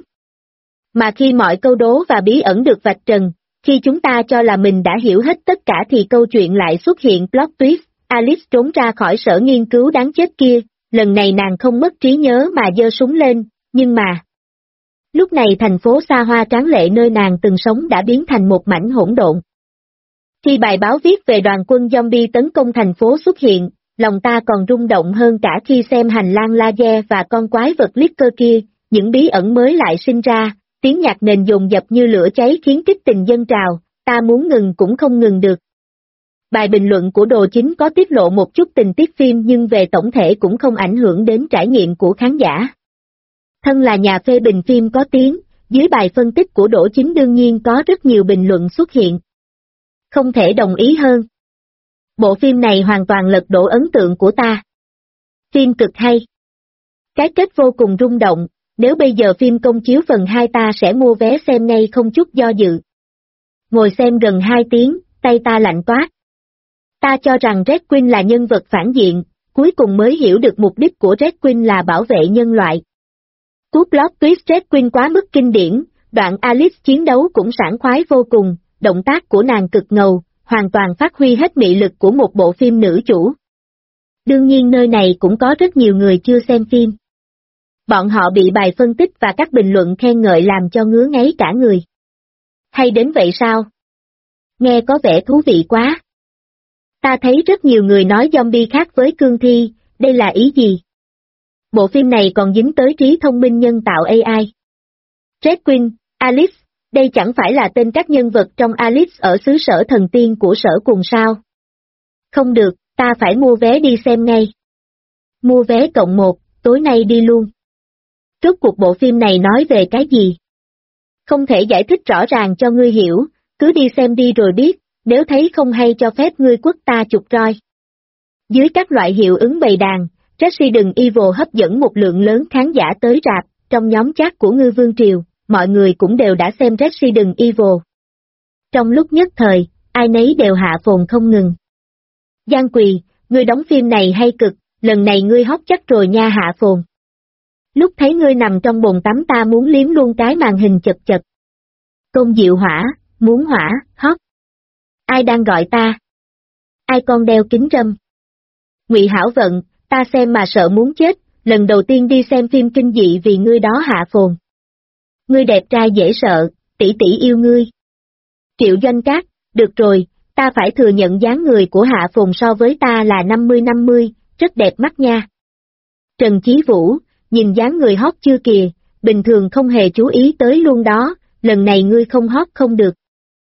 Mà khi mọi câu đố và bí ẩn được vạch trần, khi chúng ta cho là mình đã hiểu hết tất cả thì câu chuyện lại xuất hiện plot twist, Alice trốn ra khỏi sở nghiên cứu đáng chết kia, lần này nàng không mất trí nhớ mà giơ súng lên, nhưng mà... Lúc này thành phố xa hoa tráng lệ nơi nàng từng sống đã biến thành một mảnh hỗn độn. Khi bài báo viết về đoàn quân zombie tấn công thành phố xuất hiện, lòng ta còn rung động hơn cả khi xem hành lang laser và con quái vật Licker kia, những bí ẩn mới lại sinh ra, tiếng nhạc nền dồn dập như lửa cháy khiến kích tình dâng trào, ta muốn ngừng cũng không ngừng được. Bài bình luận của Đồ Chính có tiết lộ một chút tình tiết phim nhưng về tổng thể cũng không ảnh hưởng đến trải nghiệm của khán giả. Thân là nhà phê bình phim có tiếng, dưới bài phân tích của Đỗ Chính đương nhiên có rất nhiều bình luận xuất hiện. Không thể đồng ý hơn. Bộ phim này hoàn toàn lật đổ ấn tượng của ta. Phim cực hay. Cái kết vô cùng rung động, nếu bây giờ phim công chiếu phần 2 ta sẽ mua vé xem ngay không chút do dự. Ngồi xem gần 2 tiếng, tay ta lạnh toát. Ta cho rằng Red Queen là nhân vật phản diện, cuối cùng mới hiểu được mục đích của Red Queen là bảo vệ nhân loại. Cú plot twist Red Queen quá mức kinh điển, đoạn Alice chiến đấu cũng sảng khoái vô cùng, động tác của nàng cực ngầu, hoàn toàn phát huy hết mị lực của một bộ phim nữ chủ. Đương nhiên nơi này cũng có rất nhiều người chưa xem phim. Bọn họ bị bài phân tích và các bình luận khen ngợi làm cho ngứa ngáy cả người. Hay đến vậy sao? Nghe có vẻ thú vị quá. Ta thấy rất nhiều người nói zombie khác với cương thi, đây là ý gì? Bộ phim này còn dính tới trí thông minh nhân tạo AI. Red Queen, Alice, đây chẳng phải là tên các nhân vật trong Alice ở xứ sở thần tiên của sở cùng sao? Không được, ta phải mua vé đi xem ngay. Mua vé cộng 1, tối nay đi luôn. Rốt cuộc bộ phim này nói về cái gì? Không thể giải thích rõ ràng cho ngươi hiểu, cứ đi xem đi rồi biết, nếu thấy không hay cho phép ngươi quất ta chục roi. Dưới các loại hiệu ứng bày đàn, Resident Evil hấp dẫn một lượng lớn khán giả tới rạp, trong nhóm chat của Ngư Vương Triều, mọi người cũng đều đã xem Resident Evil. Trong lúc nhất thời, ai nấy đều hạ phồn không ngừng. Giang Quỳ, ngươi đóng phim này hay cực, lần này ngươi hot chắc rồi nha hạ phồn. Lúc thấy ngươi nằm trong bồn tắm ta muốn liếm luôn cái màn hình chật chật. Tôn Diệu Hỏa, muốn hỏa, hot. Ai đang gọi ta? Ai con đeo kính râm? Ngụy Hảo Vận, ta xem mà sợ muốn chết, lần đầu tiên đi xem phim kinh dị vì ngươi đó hạ phồn. Ngươi đẹp trai dễ sợ, tỷ tỷ yêu ngươi. Triệu Doanh Cát, được rồi, ta phải thừa nhận dáng người của hạ phồn so với ta là 50-50, rất đẹp mắt nha. Trần Chí Vũ, nhìn dáng người hot chưa kìa, bình thường không hề chú ý tới luôn đó, lần này ngươi không hot không được.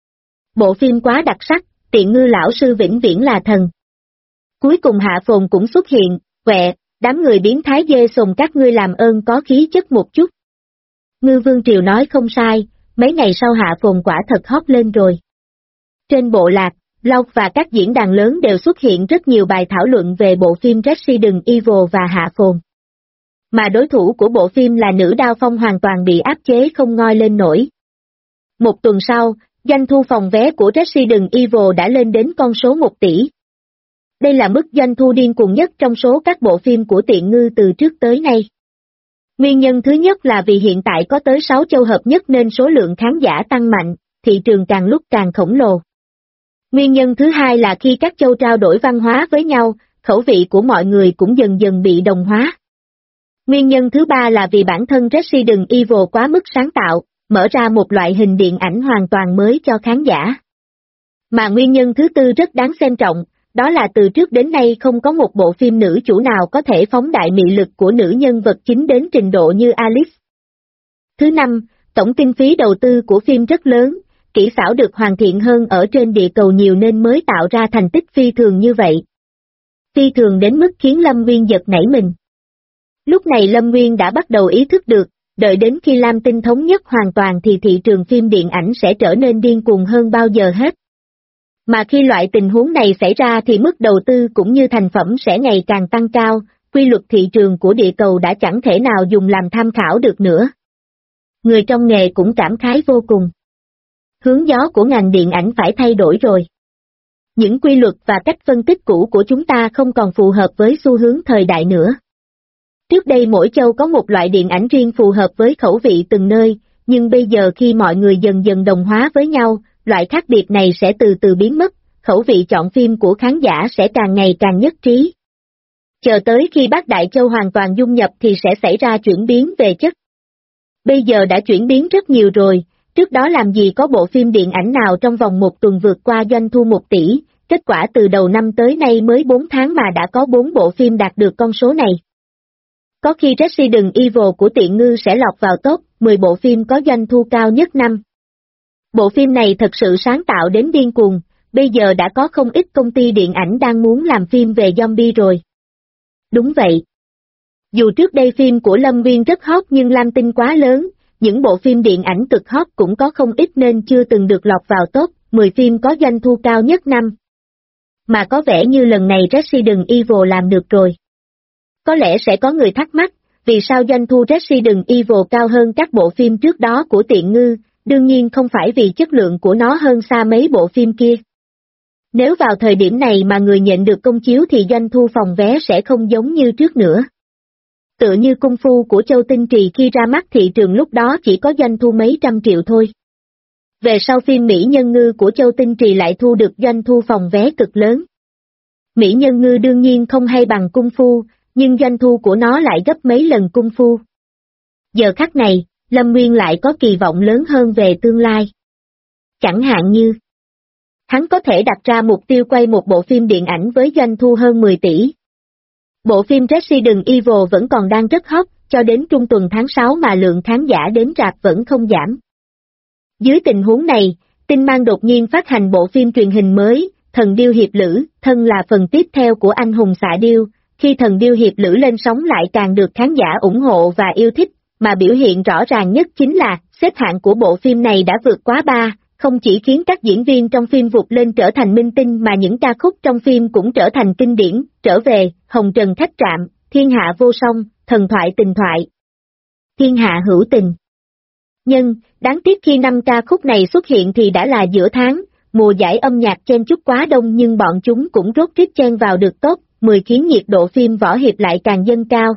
Bộ phim quá đặc sắc, tiện ngư lão sư vĩnh viễn là thần. Cuối cùng hạ phồn cũng xuất hiện, quẹ, đám người biến thái dê sồn các ngươi làm ơn có khí chất một chút. Ngư Vương Triều nói không sai, mấy ngày sau hạ phồn quả thật hot lên rồi. Trên bộ lạc, blog và các diễn đàn lớn đều xuất hiện rất nhiều bài thảo luận về bộ phim Resident Evil và hạ phồn. Mà đối thủ của bộ phim là Nữ Đao Phong hoàn toàn bị áp chế không ngoi lên nổi. Một tuần sau, doanh thu phòng vé của Resident Evil đã lên đến con số 1 tỷ. Đây là mức doanh thu điên cuồng nhất trong số các bộ phim của Tiện Ngư từ trước tới nay. Nguyên nhân thứ nhất là vì hiện tại có tới 6 châu hợp nhất nên số lượng khán giả tăng mạnh, thị trường càng lúc càng khổng lồ. Nguyên nhân thứ hai là khi các châu trao đổi văn hóa với nhau, khẩu vị của mọi người cũng dần dần bị đồng hóa. Nguyên nhân thứ ba là vì bản thân Resident Evil quá mức sáng tạo, mở ra một loại hình điện ảnh hoàn toàn mới cho khán giả. Mà nguyên nhân thứ tư rất đáng xem trọng, đó là từ trước đến nay không có một bộ phim nữ chủ nào có thể phóng đại mị lực của nữ nhân vật chính đến trình độ như Alice. Thứ năm, tổng kinh phí đầu tư của phim rất lớn, kỹ xảo được hoàn thiện hơn ở trên địa cầu nhiều nên mới tạo ra thành tích phi thường như vậy. Phi thường đến mức khiến Lâm Nguyên giật nảy mình. Lúc này Lâm Nguyên đã bắt đầu ý thức được, đợi đến khi Lam Tinh thống nhất hoàn toàn thì thị trường phim điện ảnh sẽ trở nên điên cuồng hơn bao giờ hết. Mà khi loại tình huống này xảy ra thì mức đầu tư cũng như thành phẩm sẽ ngày càng tăng cao, quy luật thị trường của địa cầu đã chẳng thể nào dùng làm tham khảo được nữa. Người trong nghề cũng cảm khái vô cùng. Hướng gió của ngành điện ảnh phải thay đổi rồi. Những quy luật và cách phân tích cũ của chúng ta không còn phù hợp với xu hướng thời đại nữa. Trước đây mỗi châu có một loại điện ảnh riêng phù hợp với khẩu vị từng nơi, nhưng bây giờ khi mọi người dần dần đồng hóa với nhau, loại khác biệt này sẽ từ từ biến mất, khẩu vị chọn phim của khán giả sẽ càng ngày càng nhất trí. Chờ tới khi Bát Đại Châu hoàn toàn dung nhập thì sẽ xảy ra chuyển biến về chất. Bây giờ đã chuyển biến rất nhiều rồi, trước đó làm gì có bộ phim điện ảnh nào trong vòng một tuần vượt qua doanh thu 1 tỷ, kết quả từ đầu năm tới nay mới 4 tháng mà đã có 4 bộ phim đạt được con số này. Có khi Resident Evil của Tiện Ngư sẽ lọt vào top 10 bộ phim có doanh thu cao nhất năm. Bộ phim này thật sự sáng tạo đến điên cuồng, bây giờ đã có không ít công ty điện ảnh đang muốn làm phim về zombie rồi. Đúng vậy. Dù trước đây phim của Lâm Nguyên rất hot nhưng Lam Tinh quá lớn, những bộ phim điện ảnh cực hot cũng có không ít nên chưa từng được lọt vào top 10 phim có doanh thu cao nhất năm. Mà có vẻ như lần này Resident Evil làm được rồi. Có lẽ sẽ có người thắc mắc, vì sao doanh thu Resident Evil cao hơn các bộ phim trước đó của Tiện Ngư, đương nhiên không phải vì chất lượng của nó hơn xa mấy bộ phim kia. Nếu vào thời điểm này mà người nhận được công chiếu thì doanh thu phòng vé sẽ không giống như trước nữa. Tựa như Cung Phu của Châu Tinh Trì khi ra mắt thị trường lúc đó chỉ có doanh thu mấy trăm triệu thôi. Về sau phim Mỹ Nhân Ngư của Châu Tinh Trì lại thu được doanh thu phòng vé cực lớn. Mỹ Nhân Ngư đương nhiên không hay bằng Cung Phu, nhưng doanh thu của nó lại gấp mấy lần Cung Phu. Giờ khắc này, Lâm Nguyên lại có kỳ vọng lớn hơn về tương lai. Chẳng hạn như, hắn có thể đặt ra mục tiêu quay một bộ phim điện ảnh với doanh thu hơn 10 tỷ. Bộ phim Resident Evil vẫn còn đang rất hot, cho đến trung tuần tháng 6 mà lượng khán giả đến rạp vẫn không giảm. Dưới tình huống này, Tinh Mang đột nhiên phát hành bộ phim truyền hình mới, Thần Điêu Hiệp Lữ, thân là phần tiếp theo của anh hùng Xạ Điêu, khi Thần Điêu Hiệp Lữ lên sóng lại càng được khán giả ủng hộ và yêu thích, mà biểu hiện rõ ràng nhất chính là, xếp hạng của bộ phim này đã vượt quá 3, không chỉ khiến các diễn viên trong phim vụt lên trở thành minh tinh mà những ca khúc trong phim cũng trở thành kinh điển, Trở Về, Hồng Trần Khách Trạm, Thiên Hạ Vô Song, Thần Thoại Tình Thoại, Thiên Hạ Hữu Tình. Nhưng, đáng tiếc khi 5 ca khúc này xuất hiện thì đã là giữa tháng, mùa giải âm nhạc chen chúc quá đông nhưng bọn chúng cũng rốt rít chen vào được top 10 khiến nhiệt độ phim võ hiệp lại càng dâng cao.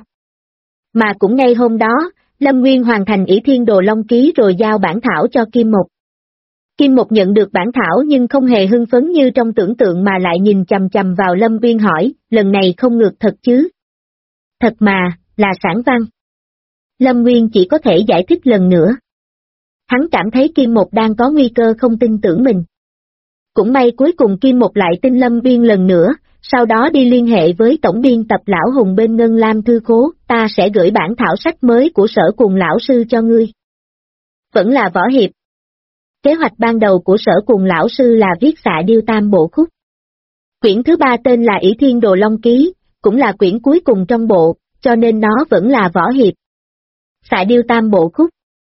Mà cũng ngay hôm đó, Lâm Nguyên hoàn thành Ỷ Thiên Đồ Long Ký rồi giao bản thảo cho Kim Mộc. Kim Mộc nhận được bản thảo nhưng không hề hưng phấn như trong tưởng tượng mà lại nhìn chằm chằm vào Lâm Nguyên hỏi, lần này không ngược thật chứ? Thật mà, là sản văn. Lâm Nguyên chỉ có thể giải thích lần nữa. Hắn cảm thấy Kim Mộc đang có nguy cơ không tin tưởng mình. Cũng may cuối cùng Kim Mộc lại tin Lâm Nguyên lần nữa, sau đó đi liên hệ với tổng biên tập Lão Hùng bên Ngân Lam Thư Khố, ta sẽ gửi bản thảo sách mới của Sở Cùng Lão Sư cho ngươi. Vẫn là võ hiệp. Kế hoạch ban đầu của Sở Cùng Lão Sư là viết Xạ Điêu tam bộ khúc. Quyển thứ 3 tên là Ỷ Thiên Đồ Long Ký, cũng là quyển cuối cùng trong bộ, cho nên nó vẫn là võ hiệp. Xạ Điêu tam bộ khúc.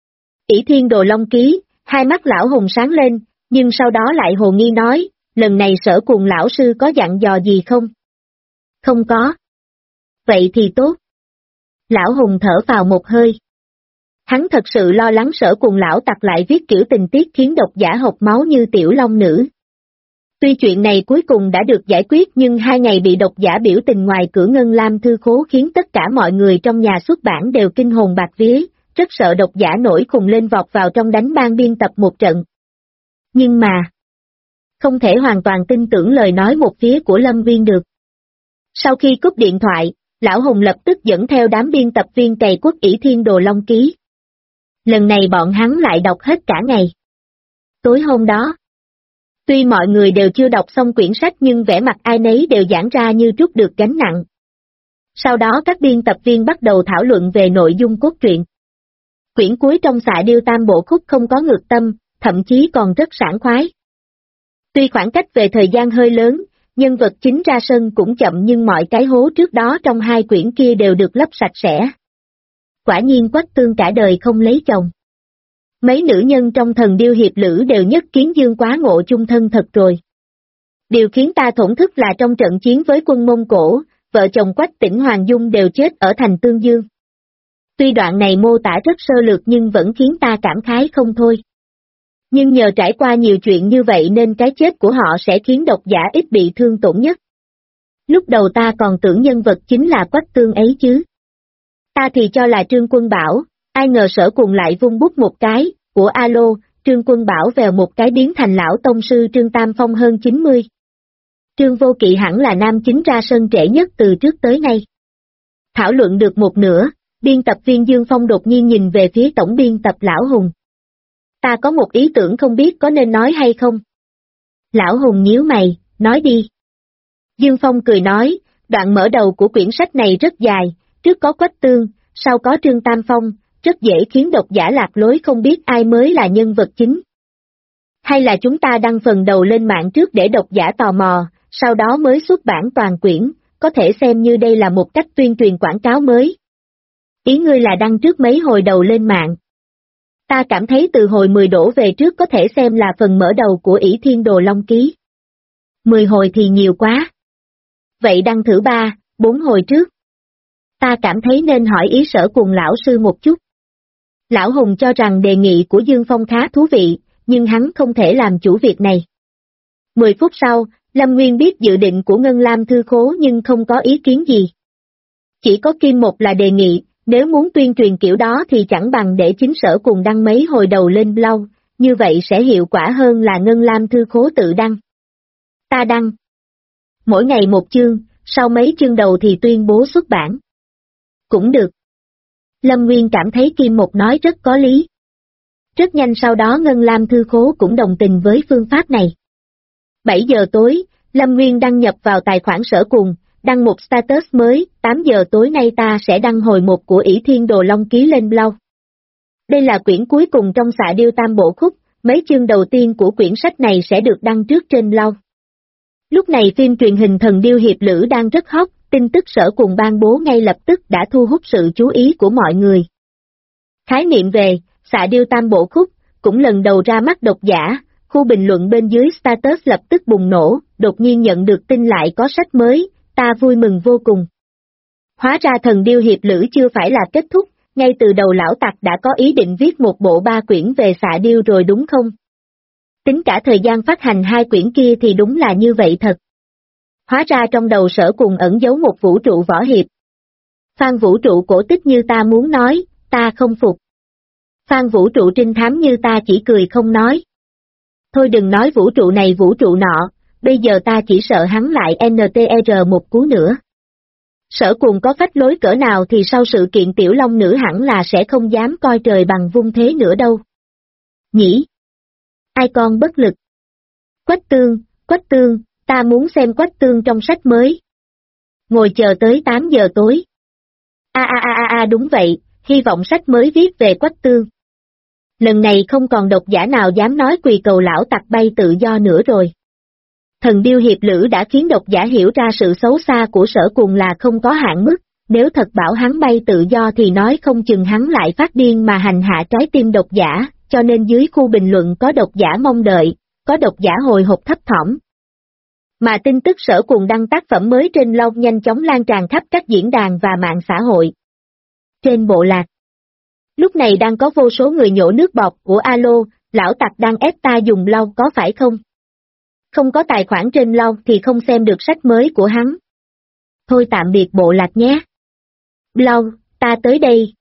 Ỷ Thiên Đồ Long Ký, hai mắt Lão Hùng sáng lên, nhưng sau đó lại hồ nghi nói, lần này Sở Cùng Lão Sư có dặn dò gì không? Không có. Vậy thì tốt. Lão Hùng thở vào một hơi. Hắn thật sự lo lắng Sở Cùng Lão Tặc lại viết kiểu tình tiết khiến độc giả hộc máu như Tiểu Long Nữ. Tuy chuyện này cuối cùng đã được giải quyết nhưng 2 ngày bị độc giả biểu tình ngoài cửa Ngân Lam Thư Khố khiến tất cả mọi người trong nhà xuất bản đều kinh hồn bạt vía, rất sợ độc giả nổi khùng lên vọt vào trong đánh ban biên tập một trận. Nhưng mà, không thể hoàn toàn tin tưởng lời nói một phía của Lâm Nguyên được. Sau khi cúp điện thoại, Lão Hùng lập tức dẫn theo đám biên tập viên cày cuốc Ỷ Thiên Đồ Long Ký. Lần này bọn hắn lại đọc hết cả ngày. Tối hôm đó, tuy mọi người đều chưa đọc xong quyển sách nhưng vẻ mặt ai nấy đều giãn ra như trút được gánh nặng. Sau đó các biên tập viên bắt đầu thảo luận về nội dung cốt truyện. Quyển cuối trong Xạ Điêu tam bộ khúc không có ngược tâm, thậm chí còn rất sảng khoái. Tuy khoảng cách về thời gian hơi lớn, nhân vật chính ra sân cũng chậm nhưng mọi cái hố trước đó trong 2 quyển kia đều được lấp sạch sẽ. Quả nhiên Quách Tương cả đời không lấy chồng. Mấy nữ nhân trong Thần Điêu Hiệp Lữ đều nhất kiến dương quá ngộ chung thân thật rồi. Điều khiến ta thổn thức là trong trận chiến với quân Mông Cổ, vợ chồng Quách Tĩnh Hoàng Dung đều chết ở thành Tương Dương. Tuy đoạn này mô tả rất sơ lược nhưng vẫn khiến ta cảm khái không thôi. Nhưng nhờ trải qua nhiều chuyện như vậy nên cái chết của họ sẽ khiến độc giả ít bị thương tổn nhất. Lúc đầu ta còn tưởng nhân vật chính là Quách Tương ấy chứ. Ta thì cho là Trương Quân Bảo, ai ngờ Sở Cùng lại vung bút một cái, của alo, Trương Quân Bảo vèo một cái biến thành lão tông sư Trương Tam Phong hơn 90. Trương Vô Kỵ hẳn là nam chính ra sân trễ nhất từ trước tới nay. Thảo luận được một nửa, biên tập viên Dương Phong đột nhiên nhìn về phía tổng biên tập Lão Hùng. Ta có một ý tưởng không biết có nên nói hay không? Lão Hùng nhíu mày, nói đi. Dương Phong cười nói, đoạn mở đầu của quyển sách này rất dài, trước có Quách Tương, sau có Trương Tam Phong, rất dễ khiến độc giả lạc lối không biết ai mới là nhân vật chính. Hay là chúng ta đăng phần đầu lên mạng trước để độc giả tò mò, sau đó mới xuất bản toàn quyển, có thể xem như đây là một cách tuyên truyền quảng cáo mới. Ý ngươi là đăng trước mấy hồi đầu lên mạng. Ta cảm thấy từ hồi 10 đổ về trước có thể xem là phần mở đầu của Ỷ Thiên Đồ Long Ký. 10 hồi thì nhiều quá. Vậy đăng thử 3, 4 hồi trước. Ta cảm thấy nên hỏi ý Sở Cùng Lão Sư một chút. Lão Hùng cho rằng đề nghị của Dương Phong khá thú vị, nhưng hắn không thể làm chủ việc này. 10 phút sau, Lâm Nguyên biết dự định của Ngân Lam Thư Khố nhưng không có ý kiến gì. Chỉ có Kim Mộc là đề nghị, nếu muốn tuyên truyền kiểu đó thì chẳng bằng để chính Sở Cùng đăng mấy hồi đầu lên blog, như vậy sẽ hiệu quả hơn là Ngân Lam Thư Khố tự đăng. Ta đăng. Mỗi ngày một chương, sau mấy chương đầu thì tuyên bố xuất bản. Cũng được. Lâm Nguyên cảm thấy Kim Mộc nói rất có lý. Rất nhanh sau đó Ngân Lam Thư Khố cũng đồng tình với phương pháp này. 7 giờ tối, Lâm Nguyên đăng nhập vào tài khoản Sở Cùng, đăng một status mới, 8 giờ tối nay ta sẽ đăng hồi 1 của Ỷ Thiên Đồ Long Ký lên blog. Đây là quyển cuối cùng trong Xạ Điêu tam bộ khúc, mấy chương đầu tiên của quyển sách này sẽ được đăng trước trên blog. Lúc này phim truyền hình Thần Điêu Hiệp Lữ đang rất hot, tin tức Sở Cùng ban bố ngay lập tức đã thu hút sự chú ý của mọi người. Khái niệm về Xạ Điêu Tam Bộ Khúc cũng lần đầu ra mắt độc giả, khu bình luận bên dưới status lập tức bùng nổ, đột nhiên nhận được tin lại có sách mới, ta vui mừng vô cùng. Hóa ra Thần Điêu Hiệp Lữ chưa phải là kết thúc, ngay từ đầu lão Tặc đã có ý định viết một bộ 3 quyển về Xạ Điêu rồi đúng không? Tính cả thời gian phát hành 2 quyển kia thì đúng là như vậy thật. Hóa ra trong đầu Sở Cùng ẩn giấu một vũ trụ võ hiệp. Phan vũ trụ cổ tích như ta muốn nói, ta không phục. Phan vũ trụ trinh thám như ta chỉ cười không nói. Thôi đừng nói vũ trụ này vũ trụ nọ, bây giờ ta chỉ sợ hắn lại NTR một cú nữa. Sở Cùng có phách lối cỡ nào thì sau sự kiện Tiểu Long Nữ hẳn là sẽ không dám coi trời bằng vung thế nữa đâu. Nhỉ? Ai con bất lực? Quách Tương, ta muốn xem Quách Tương trong sách mới. Ngồi chờ tới 8 giờ tối. Đúng vậy, hy vọng sách mới viết về Quách Tương. Lần này không còn độc giả nào dám nói quỳ cầu lão Tặc bay tự do nữa rồi. Thần Điêu Hiệp Lữ đã khiến độc giả hiểu ra sự xấu xa của Sở Cùng là không có hạn mức, nếu thật bảo hắn bay tự do thì nói không chừng hắn lại phát điên mà hành hạ trái tim độc giả, cho nên dưới khu bình luận có độc giả mong đợi, có độc giả hồi hộp thấp thỏm. Mà tin tức Sở Cùng đăng tác phẩm mới trên blog nhanh chóng lan tràn khắp các diễn đàn và mạng xã hội. Trên bộ lạc, lúc này đang có vô số người nhổ nước bọt của alo, lão Tặc đang ép ta dùng blog có phải không? Không có tài khoản trên blog thì không xem được sách mới của hắn. Thôi tạm biệt bộ lạc nhé. Blog, ta tới đây.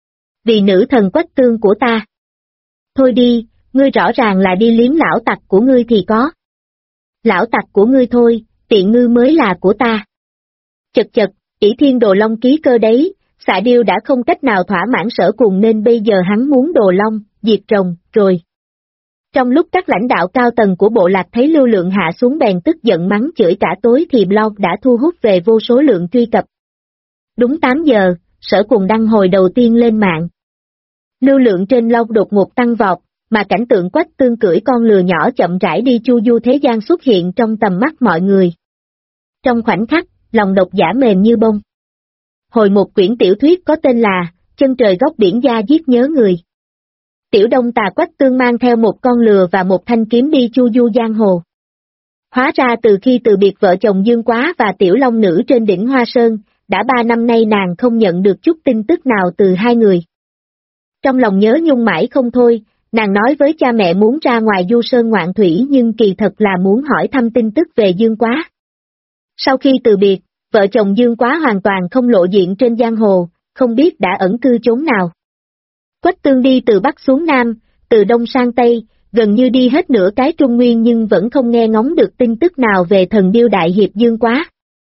Vì nữ thần Quách Tương của ta. Thôi đi, ngươi rõ ràng là đi liếm lão Tặc của ngươi thì có. Lão Tặc của ngươi thôi, tiện ngư mới là của ta. Chật, ỷ thiên đồ long ký cơ đấy, Xạ Điêu đã không cách nào thỏa mãn Sở Cùng nên bây giờ hắn muốn đồ long, diệt rồng, rồi. Trong lúc các lãnh đạo cao tầng của bộ lạc thấy lưu lượng hạ xuống bèn tức giận mắng chửi cả tối thì blog đã thu hút về vô số lượng truy cập. Đúng 8 giờ, Sở Cùng đăng hồi đầu tiên lên mạng. Lưu lượng trên blog đột ngột tăng vọt, mà cảnh tượng Quách Tương cưỡi con lừa nhỏ chậm rãi đi chu du thế gian xuất hiện trong tầm mắt mọi người. Trong khoảnh khắc, lòng độc giả mềm như bông. Hồi một quyển tiểu thuyết có tên là Chân Trời Góc Biển Da Giết Nhớ Người. Tiểu Đông Tà Quách Tương mang theo một con lừa và một thanh kiếm đi chu du giang hồ. Hóa ra từ khi từ biệt vợ chồng Dương Quá và Tiểu Long Nữ trên đỉnh Hoa Sơn, đã 3 năm nay nàng không nhận được chút tin tức nào từ hai người. Trong lòng nhớ nhung mãi không thôi, nàng nói với cha mẹ muốn ra ngoài du sơn ngoạn thủy nhưng kỳ thật là muốn hỏi thăm tin tức về Dương Quá. Sau khi từ biệt, vợ chồng Dương Quá hoàn toàn không lộ diện trên giang hồ, không biết đã ẩn cư chốn nào. Quách Tương đi từ Bắc xuống Nam, từ Đông sang Tây, gần như đi hết nửa cái Trung Nguyên nhưng vẫn không nghe ngóng được tin tức nào về Thần Điêu Đại Hiệp Dương Quá.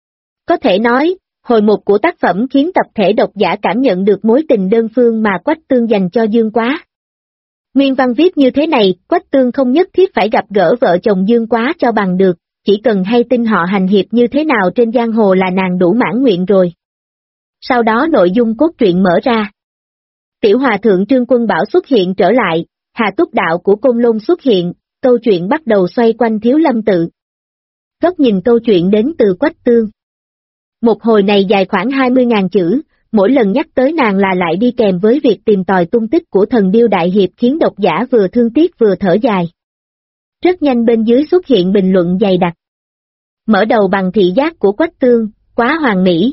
Có thể nói, hồi một của tác phẩm khiến tập thể độc giả cảm nhận được mối tình đơn phương mà Quách Tương dành cho Dương Quá. Nguyên văn viết như thế này, Quách Tương không nhất thiết phải gặp gỡ vợ chồng Dương Quá cho bằng được, chỉ cần hay tin họ hành hiệp như thế nào trên giang hồ là nàng đủ mãn nguyện rồi. Sau đó nội dung cốt truyện mở ra. Tiểu Hòa Thượng Trương Quân Bảo xuất hiện trở lại, Hà Túc Đạo của Côn Lôn xuất hiện, câu chuyện bắt đầu xoay quanh Thiếu Lâm Tự. Góc nhìn câu chuyện đến từ Quách Tương. Một hồi này dài khoảng 20.000 chữ, mỗi lần nhắc tới nàng là lại đi kèm với việc tìm tòi tung tích của Thần Điêu Đại Hiệp khiến độc giả vừa thương tiếc vừa thở dài. Rất nhanh bên dưới xuất hiện bình luận dày đặc. Mở đầu bằng thị giác của Quách Tương, quá hoàn mỹ.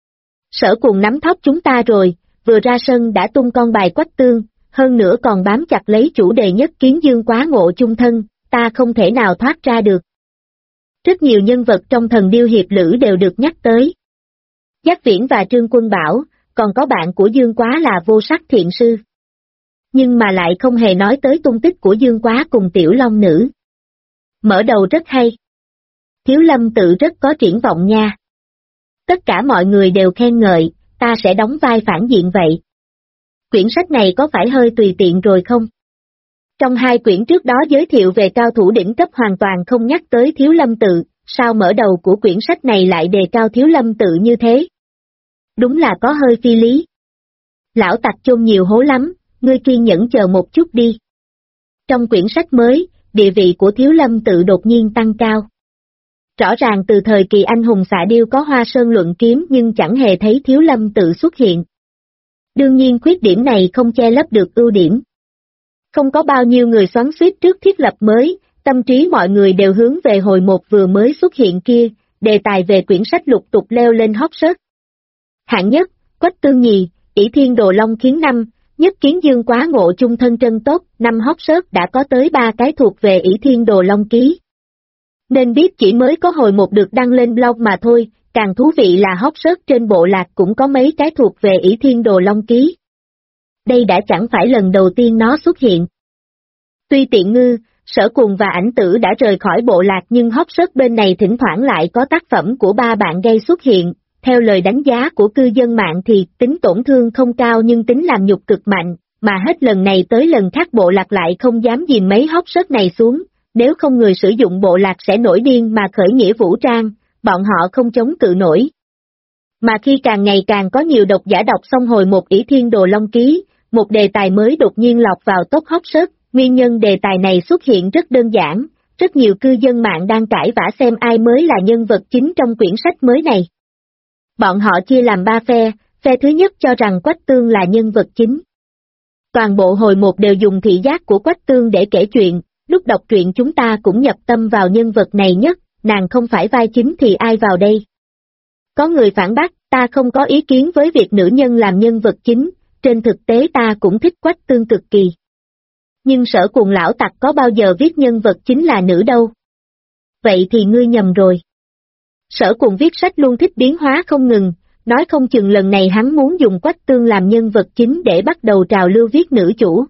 Sở Cùng nắm thóp chúng ta rồi, vừa ra sân đã tung con bài Quách Tương, hơn nữa còn bám chặt lấy chủ đề nhất kiến Dương Quá ngộ chung thân, ta không thể nào thoát ra được. Rất nhiều nhân vật trong Thần Điêu Hiệp Lữ đều được nhắc tới. Giác Viễn và Trương Quân Bảo, còn có bạn của Dương Quá là Vô Sắc Thiện Sư. Nhưng mà lại không hề nói tới tung tích của Dương Quá cùng Tiểu Long Nữ. Mở đầu rất hay. Thiếu Lâm Tự rất có triển vọng nha. Tất cả mọi người đều khen ngợi, ta sẽ đóng vai phản diện vậy. Quyển sách này có phải hơi tùy tiện rồi không? Trong 2 quyển trước đó giới thiệu về cao thủ đỉnh cấp hoàn toàn không nhắc tới Thiếu Lâm Tự, sao mở đầu của quyển sách này lại đề cao Thiếu Lâm Tự như thế? Đúng là có hơi phi lý. Lão Tặc chôn nhiều hố lắm, ngươi kiên nhẫn chờ một chút đi. Trong quyển sách mới, địa vị của Thiếu Lâm Tự đột nhiên tăng cao. Rõ ràng từ thời kỳ anh hùng xạ điêu có Hoa Sơn luận kiếm nhưng chẳng hề thấy Thiếu Lâm tự xuất hiện. Đương nhiên khuyết điểm này không che lấp được ưu điểm. Không có bao nhiêu người xoắn xuýt trước thiết lập mới, tâm trí mọi người đều hướng về hồi một vừa mới xuất hiện kia, đề tài về quyển sách lục tục leo lên hot search. Hạng nhất, Quách Tương nhì, ỷ thiên đồ long khiến năm, nhất kiến dương quá ngộ chung thân trân tốt, năm hot search đã có tới 3 cái thuộc về ỷ thiên đồ long ký. Nên biết chỉ mới có hồi một được đăng lên blog mà thôi, càng thú vị là hot search trên bộ lạc cũng có mấy cái thuộc về ỷ thiên đồ long ký. Đây đã chẳng phải lần đầu tiên nó xuất hiện. Tuy Tiện Ngư, Sở Cùng và Ảnh Tử đã rời khỏi bộ lạc nhưng hot search bên này thỉnh thoảng lại có tác phẩm của 3 bạn gay xuất hiện, theo lời đánh giá của cư dân mạng thì tính tổn thương không cao nhưng tính làm nhục cực mạnh, mà hết lần này tới lần khác bộ lạc lại không dám dìm mấy hot search này xuống, nếu không người sử dụng bộ lạc sẽ nổi điên mà khởi nghĩa vũ trang, bọn họ không chống cự nổi. Mà khi càng ngày càng có nhiều độc giả đọc xong hồi một ỷ thiên đồ long ký, một đề tài mới đột nhiên lọt vào top hot search. Nguyên nhân đề tài này xuất hiện rất đơn giản, rất nhiều cư dân mạng đang cãi vã xem ai mới là nhân vật chính trong quyển sách mới này. Bọn họ chia làm 3 phe, phe thứ nhất cho rằng Quách Tương là nhân vật chính. Toàn bộ hồi một đều dùng thị giác của Quách Tương để kể chuyện, lúc đọc truyện chúng ta cũng nhập tâm vào nhân vật này nhất, nàng không phải vai chính thì ai vào đây. Có người phản bác, ta không có ý kiến với việc nữ nhân làm nhân vật chính, trên thực tế ta cũng thích Quách Tương cực kỳ. Nhưng Sở Cùng lão tặc có bao giờ viết nhân vật chính là nữ đâu. Vậy thì ngươi nhầm rồi. Sở Cùng viết sách luôn thích biến hóa không ngừng, nói không chừng lần này hắn muốn dùng Quách Tương làm nhân vật chính để bắt đầu trào lưu viết nữ chủ.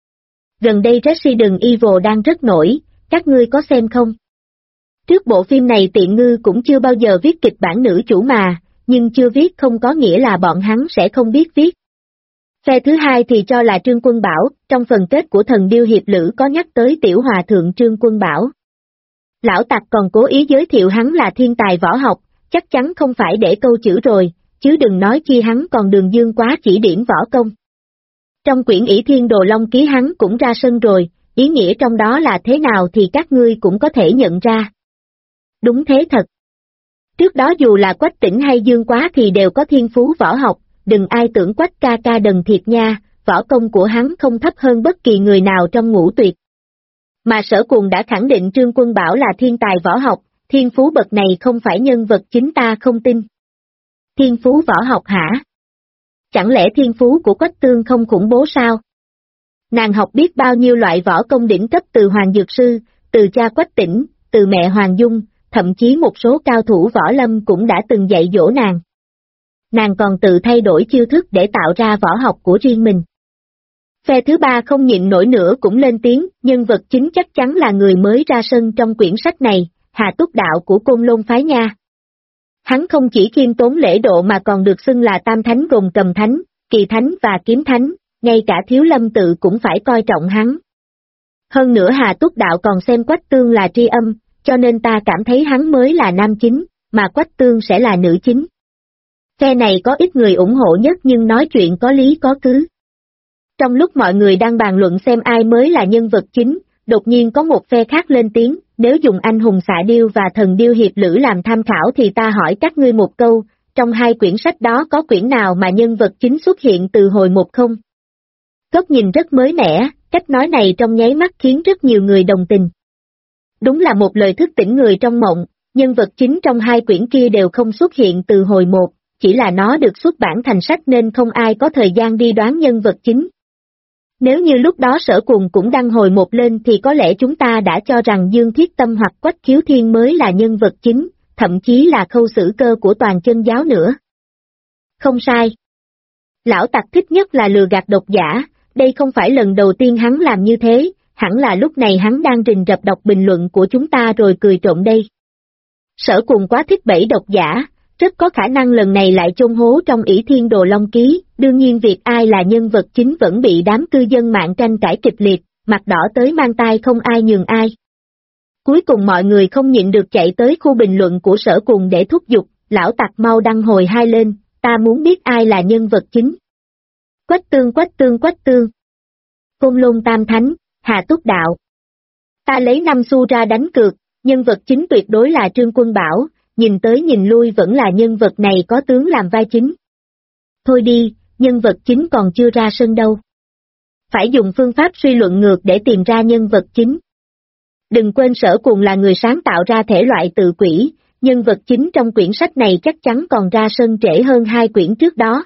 Gần đây Resident Evil đang rất nổi, các ngươi có xem không? Trước bộ phim này Tiện Ngư cũng chưa bao giờ viết kịch bản nữ chủ mà, nhưng chưa viết không có nghĩa là bọn hắn sẽ không biết viết. Phe thứ hai thì cho là Trương Quân Bảo, trong phần kết của Thần Điêu Hiệp Lữ có nhắc tới tiểu hòa thượng Trương Quân Bảo. Lão tặc còn cố ý giới thiệu hắn là thiên tài võ học, chắc chắn không phải để câu chữ rồi, chứ đừng nói chi hắn còn đường dương quá chỉ điểm võ công. Trong quyển ỷ thiên đồ long ký hắn cũng ra sân rồi, ý nghĩa trong đó là thế nào thì các ngươi cũng có thể nhận ra. Đúng thế thật. Trước đó dù là Quách Tĩnh hay Dương Quá thì đều có thiên phú võ học, đừng ai tưởng Quách ca ca đần thiệt nha, võ công của hắn không thấp hơn bất kỳ người nào trong ngũ tuyệt. Mà Sở Cùng đã khẳng định Trương Quân Bảo là thiên tài võ học, thiên phú bậc này không phải nhân vật chính ta không tin. Thiên phú võ học hả? Chẳng lẽ thiên phú của Quách Tương không khủng bố sao? Nàng học biết bao nhiêu loại võ công đỉnh cấp từ Hoàng Dược Sư, từ cha Quách Tĩnh, từ mẹ Hoàng Dung, thậm chí một số cao thủ võ lâm cũng đã từng dạy dỗ nàng. Nàng còn tự thay đổi chiêu thức để tạo ra võ học của riêng mình. Phe thứ ba không nhịn nổi nữa cũng lên tiếng, nhân vật chính chắc chắn là người mới ra sân trong quyển sách này, Hà Túc Đạo của Côn Lôn phái nha. Hắn không chỉ khiêm tốn lễ độ mà còn được xưng là Tam Thánh gồm Cầm Thánh, Kỳ Thánh và Kiếm Thánh, ngay cả Thiếu Lâm tự cũng phải coi trọng hắn. Hơn nữa Hà Túc Đạo còn xem Quách Tương là tri âm, cho nên ta cảm thấy hắn mới là nam chính, mà Quách Tương sẽ là nữ chính. Phe này có ít người ủng hộ nhất nhưng nói chuyện có lý có cứ. Trong lúc mọi người đang bàn luận xem ai mới là nhân vật chính, đột nhiên có một phe khác lên tiếng, nếu dùng Anh Hùng Xạ Điêu và Thần Điêu Hiệp Lữ làm tham khảo thì ta hỏi các ngươi một câu, trong hai quyển sách đó có quyển nào mà nhân vật chính xuất hiện từ hồi một không? Góc nhìn rất mới mẻ, cách nói này trong nháy mắt khiến rất nhiều người đồng tình. Đúng là một lời thức tỉnh người trong mộng, nhân vật chính trong hai quyển kia đều không xuất hiện từ hồi một, chỉ là nó được xuất bản thành sách nên không ai có thời gian đi đoán nhân vật chính. Nếu như lúc đó Sở Cùng cũng đăng hồi một lên thì có lẽ chúng ta đã cho rằng Dương Thiết Tâm hoặc Quách Khiếu Thiên mới là nhân vật chính, thậm chí là Khâu Xử Cơ của toàn chân giáo nữa. Không sai. Lão tặc thích nhất là lừa gạt độc giả, đây không phải lần đầu tiên hắn làm như thế, hẳn là lúc này hắn đang rình rập đọc bình luận của chúng ta rồi cười trộm đây. Sở Cùng quá thích bẫy độc giả, rất có khả năng lần này lại chôn hố trong ỷ thiên đồ long ký, đương nhiên việc ai là nhân vật chính vẫn bị đám cư dân mạng tranh cãi kịch liệt, mặt đỏ tới mang tai không ai nhường ai. Cuối cùng mọi người không nhịn được chạy tới khu bình luận của Sở Cùng để thúc giục, lão tặc mau đăng hồi 2 lên, ta muốn biết ai là nhân vật chính. Quách Tương Quách Tương Quách Tương. Côn Lôn Tam Thánh, Hà Túc Đạo. Ta lấy 5 xu ra đánh cược, Nhân vật chính tuyệt đối là Trương Quân Bảo, nhìn tới nhìn lui vẫn là nhân vật này có tướng làm vai chính. Thôi đi, nhân vật chính còn chưa ra sân đâu. Phải dùng phương pháp suy luận ngược để tìm ra nhân vật chính. Đừng quên Sở Cuồng là người sáng tạo ra thể loại tự quỷ, nhân vật chính trong quyển sách này chắc chắn còn ra sân trễ hơn 2 quyển trước đó.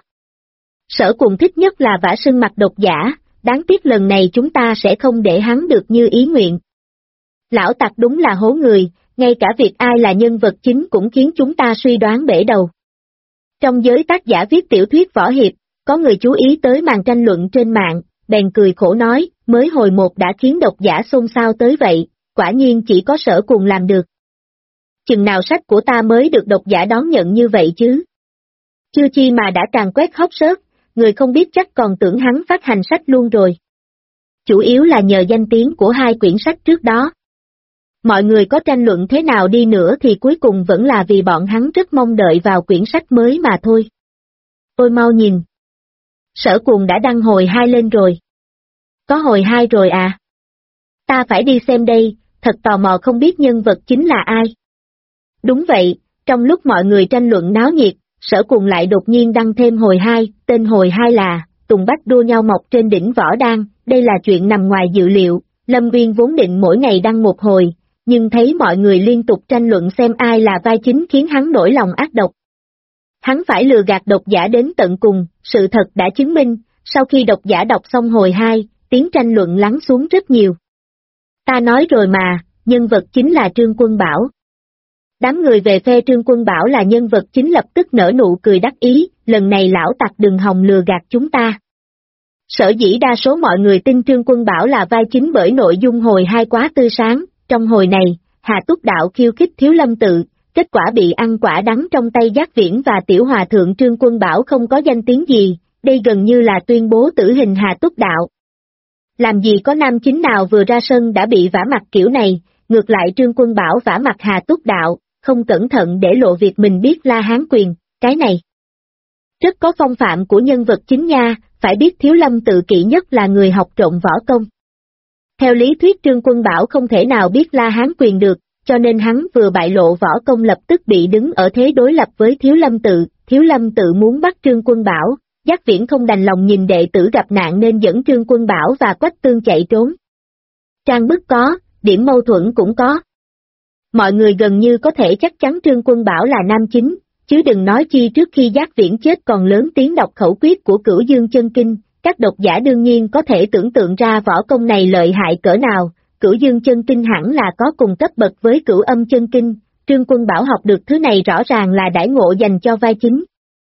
Sở Cuồng thích nhất là vả sưng mặt độc giả, đáng tiếc lần này chúng ta sẽ không để hắn được như ý nguyện. Lão Tặc đúng là hố người, ngay cả việc ai là nhân vật chính cũng khiến chúng ta suy đoán bể đầu. Trong giới tác giả viết tiểu thuyết võ hiệp, có người chú ý tới màn tranh luận trên mạng, bèn cười khổ nói, mới hồi 1 đã khiến độc giả xôn xao tới vậy, quả nhiên chỉ có Sở Cuồng làm được. Chừng nào sách của ta mới được độc giả đón nhận như vậy chứ? Chưa chi mà đã càng quét hot search, người không biết chắc còn tưởng hắn phát hành sách luôn rồi. Chủ yếu là nhờ danh tiếng của 2 quyển sách trước đó. Mọi người có tranh luận thế nào đi nữa thì cuối cùng vẫn là vì bọn hắn rất mong đợi vào quyển sách mới mà thôi. Ôi mau nhìn. Sở Cuồng đã đăng hồi 2 lên rồi. Có hồi 2 rồi à? Ta phải đi xem đây, thật tò mò không biết nhân vật chính là ai. Đúng vậy, trong lúc mọi người tranh luận náo nhiệt, Sở Cuồng lại đột nhiên đăng thêm hồi 2, tên hồi 2 là Tùng Bách đua nhau mọc trên đỉnh võ đan, đây là chuyện nằm ngoài dự liệu, Lâm Nguyên vốn định mỗi ngày đăng 1 hồi, nhưng thấy mọi người liên tục tranh luận xem ai là vai chính khiến hắn nổi lòng ác độc. Hắn phải lừa gạt độc giả đến tận cùng, sự thật đã chứng minh, sau khi độc giả đọc xong hồi 2, tiếng tranh luận lắng xuống rất nhiều. Ta nói rồi mà, nhân vật chính là Trương Quân Bảo. Đám người về phe Trương Quân Bảo là nhân vật chính lập tức nở nụ cười đắc ý, lần này lão tặc đừng hòng lừa gạt chúng ta. Sở dĩ đa số mọi người tin Trương Quân Bảo là vai chính bởi nội dung hồi 2 quá tươi sáng, trong hồi này, Hà Túc Đạo khiêu khích Thiếu Lâm Tự, kết quả bị ăn quả đắng trong tay Giác Viễn và Tiểu Hòa Thượng Trương Quân Bảo không có danh tiếng gì, đây gần như là tuyên bố tử hình Hà Túc Đạo. Làm gì có nam chính nào vừa ra sân đã bị vả mặt kiểu này, ngược lại Trương Quân Bảo vả mặt Hà Túc Đạo, không cẩn thận để lộ việc mình biết La Hán quyền, cái này rất có phong phạm của nhân vật chính nha, phải biết Thiếu Lâm Tự kỵ nhất là người học trộm võ công. Theo lý thuyết Trương Quân Bảo không thể nào biết La Hán quyền được, cho nên hắn vừa bại lộ võ công lập tức bị đứng ở thế đối lập với Thiếu Lâm Tự muốn bắt Trương Quân Bảo, Giác Viễn không đành lòng nhìn đệ tử gặp nạn nên dẫn Trương Quân Bảo và Quách Tương chạy trốn. Trang bức có, điểm mâu thuẫn cũng có. Mọi người gần như có thể chắc chắn Trương Quân Bảo là nam chính, chứ đừng nói chi trước khi Giác Viễn chết còn lớn tiếng đọc khẩu quyết của Cửu Dương Chân Kinh, các độc giả đương nhiên có thể tưởng tượng ra võ công này lợi hại cỡ nào, Cửu Dương Chân Kinh hẳn là có cùng cấp bậc với Cửu Âm Chân Kinh, Trương Quân Bảo học được thứ này rõ ràng là đãi ngộ dành cho vai chính.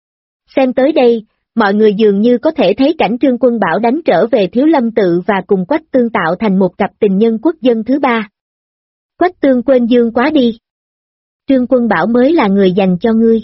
Xem tới đây, mọi người dường như có thể thấy cảnh Trương Quân Bảo đánh trở về Thiếu Lâm Tự và cùng Quách Tương tạo thành một cặp tình nhân quốc dân thứ 3. Quách Tương quên Dương quá đi. Trương Quân Bảo mới là người dành cho ngươi.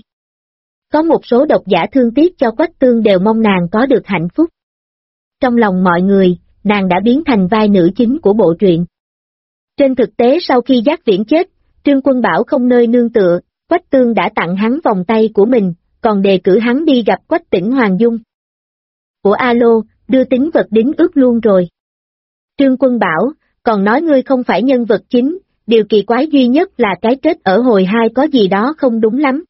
Có một số độc giả thương tiếc cho Quách Tương đều mong nàng có được hạnh phúc. Trong lòng mọi người, nàng đã biến thành vai nữ chính của bộ truyện. Trên thực tế sau khi Giác Viễn chết, Trương Quân Bảo không nơi nương tựa, Quách Tương đã tặng hắn vòng tay của mình, còn đề cử hắn đi gặp Quách Tĩnh Hoàng Dung. Của alo, đưa tính vật đính ước luôn rồi. Trương Quân Bảo, còn nói ngươi không phải nhân vật chính, điều kỳ quái duy nhất là cái kết ở hồi 2 có gì đó không đúng lắm.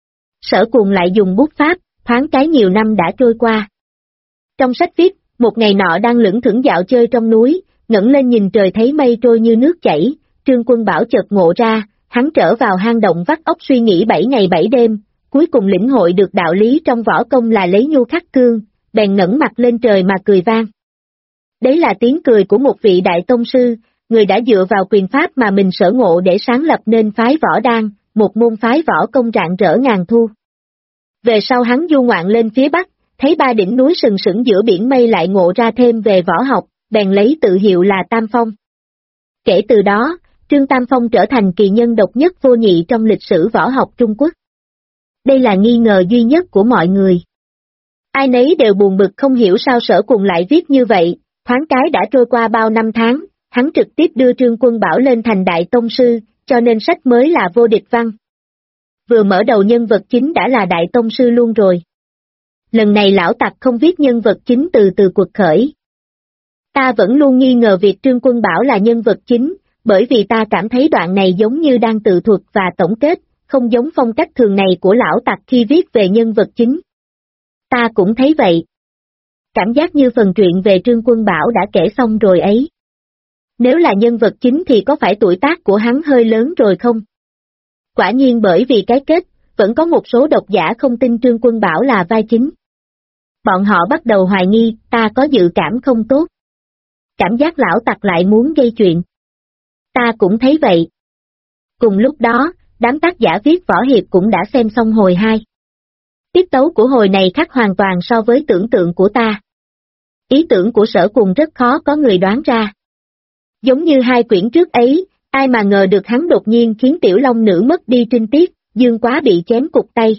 Sở Cuồng lại dùng bút pháp, thoáng cái nhiều năm đã trôi qua. Trong sách viết, một ngày nọ đang lững thững dạo chơi trong núi, ngẩng lên nhìn trời thấy mây trôi như nước chảy, Trương Quân Bảo chợt ngộ ra, hắn trở vào hang động vắt óc suy nghĩ 7 ngày 7 đêm, cuối cùng lĩnh hội được đạo lý trong võ công là lấy nhu khắc cương, bèn ngẩng mặt lên trời mà cười vang. Đấy là tiếng cười của một vị đại tông sư, người đã dựa vào quyền pháp mà mình sở ngộ để sáng lập nên phái võ đan, một môn phái võ công rạng rỡ ngàn thu. Về sau hắn du ngoạn lên phía Bắc, thấy 3 đỉnh núi sừng sững giữa biển mây lại ngộ ra thêm về võ học, bèn lấy tự hiệu là Tam Phong. Kể từ đó, Trương Tam Phong trở thành kỳ nhân độc nhất vô nhị trong lịch sử võ học Trung Quốc. Đây là nghi ngờ duy nhất của mọi người. Ai nấy đều buồn bực không hiểu sao Sở Cuồng lại viết như vậy, thoáng cái đã trôi qua bao năm tháng, hắn trực tiếp đưa Trương Quân Bảo lên thành đại tông sư, cho nên sách mới là vô địch văn. Vừa mở đầu nhân vật chính đã là đại tông sư luôn rồi. Lần này lão tặc không viết nhân vật chính từ từ quật khởi. Ta vẫn luôn nghi ngờ việc Trương Quân Bảo là nhân vật chính, bởi vì ta cảm thấy đoạn này giống như đang tự thuật và tổng kết, không giống phong cách thường này của lão tặc khi viết về nhân vật chính. Ta cũng thấy vậy. Cảm giác như phần truyện về Trương Quân Bảo đã kể xong rồi ấy. Nếu là nhân vật chính thì có phải tuổi tác của hắn hơi lớn rồi không? Quả nhiên bởi vì cái kết, vẫn có một số độc giả không tin Trương Quân Bảo là vai chính. Bọn họ bắt đầu hoài nghi, ta có dự cảm không tốt. Cảm giác lão tặc lại muốn gây chuyện. Ta cũng thấy vậy. Cùng lúc đó, đám tác giả viết võ hiệp cũng đã xem xong hồi 2. Tiết tấu của hồi này khác hoàn toàn so với tưởng tượng của ta. Ý tưởng của Sở Cùng rất khó có người đoán ra. Giống như 2 quyển trước ấy, ai mà ngờ được hắn đột nhiên khiến Tiểu Long Nữ mất đi trinh tiết, Dương Quá bị chém cụt tay.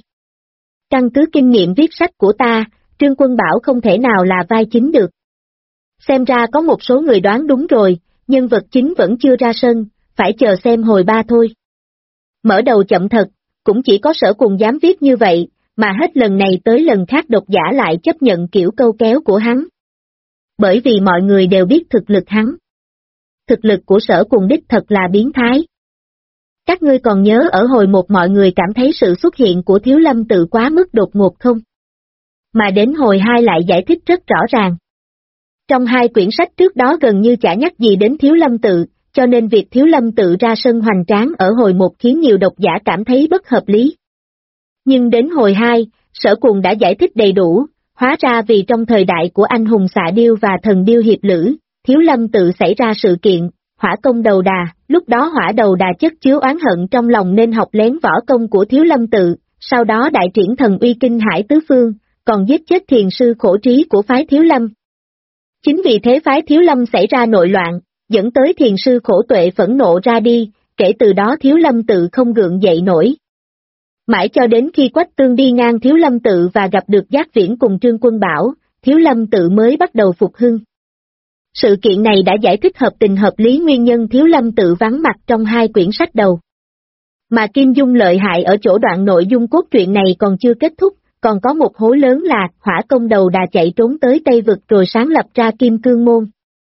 Căn cứ kinh nghiệm viết sách của ta, Trương Quân Bảo không thể nào là vai chính được. Xem ra có một số người đoán đúng rồi, nhân vật chính vẫn chưa ra sân, phải chờ xem hồi 3 thôi. Mở đầu chậm thật, cũng chỉ có Sở Cùng dám viết như vậy, mà hết lần này tới lần khác độc giả lại chấp nhận kiểu câu kéo của hắn. Bởi vì mọi người đều biết thực lực hắn. Thực lực của Sở Cùng đích thật là biến thái. Các ngươi còn nhớ ở hồi 1 mọi người cảm thấy sự xuất hiện của Thiếu Lâm Tự quá mức đột ngột không? Mà đến hồi 2 lại giải thích rất rõ ràng. Trong 2 quyển sách trước đó gần như chả nhắc gì đến Thiếu Lâm Tự, cho nên việc Thiếu Lâm Tự ra sân hoành tráng ở hồi 1 khiến nhiều độc giả cảm thấy bất hợp lý. Nhưng đến hồi 2, Sở Cùng đã giải thích đầy đủ, hóa ra vì trong thời đại của anh hùng Xạ Điêu và thần điêu hiệp lữ, Thiếu Lâm Tự xảy ra sự kiện, Hỏa Công Đầu Đà, lúc đó Hỏa Đầu Đà chất chứa oán hận trong lòng nên học lén võ công của Thiếu Lâm Tự, sau đó đại triển thần uy kinh hải tứ phương, còn giết chết thiền sư khổ trí của phái Thiếu Lâm. Chính vì thế phái Thiếu Lâm xảy ra nội loạn, dẫn tới thiền sư khổ tuệ phẫn nộ ra đi, kể từ đó Thiếu Lâm Tự không gượng dậy nổi. Mãi cho đến khi Quách Tương đi ngang Thiếu Lâm Tự và gặp được Giác Viễn cùng Trương Quân Bảo, Thiếu Lâm Tự mới bắt đầu phục hưng. Sự kiện này đã giải thích hợp tình hợp lý nguyên nhân Thiếu Lâm Tự vắng mặt trong 2 quyển sách đầu. Mà Kim Dung lợi hại ở chỗ đoạn nội dung cốt truyện này còn chưa kết thúc, còn có một hố lớn là Hỏa Công Đầu Đà chạy trốn tới Tây Vực rồi sáng lập ra Kim Cương Môn.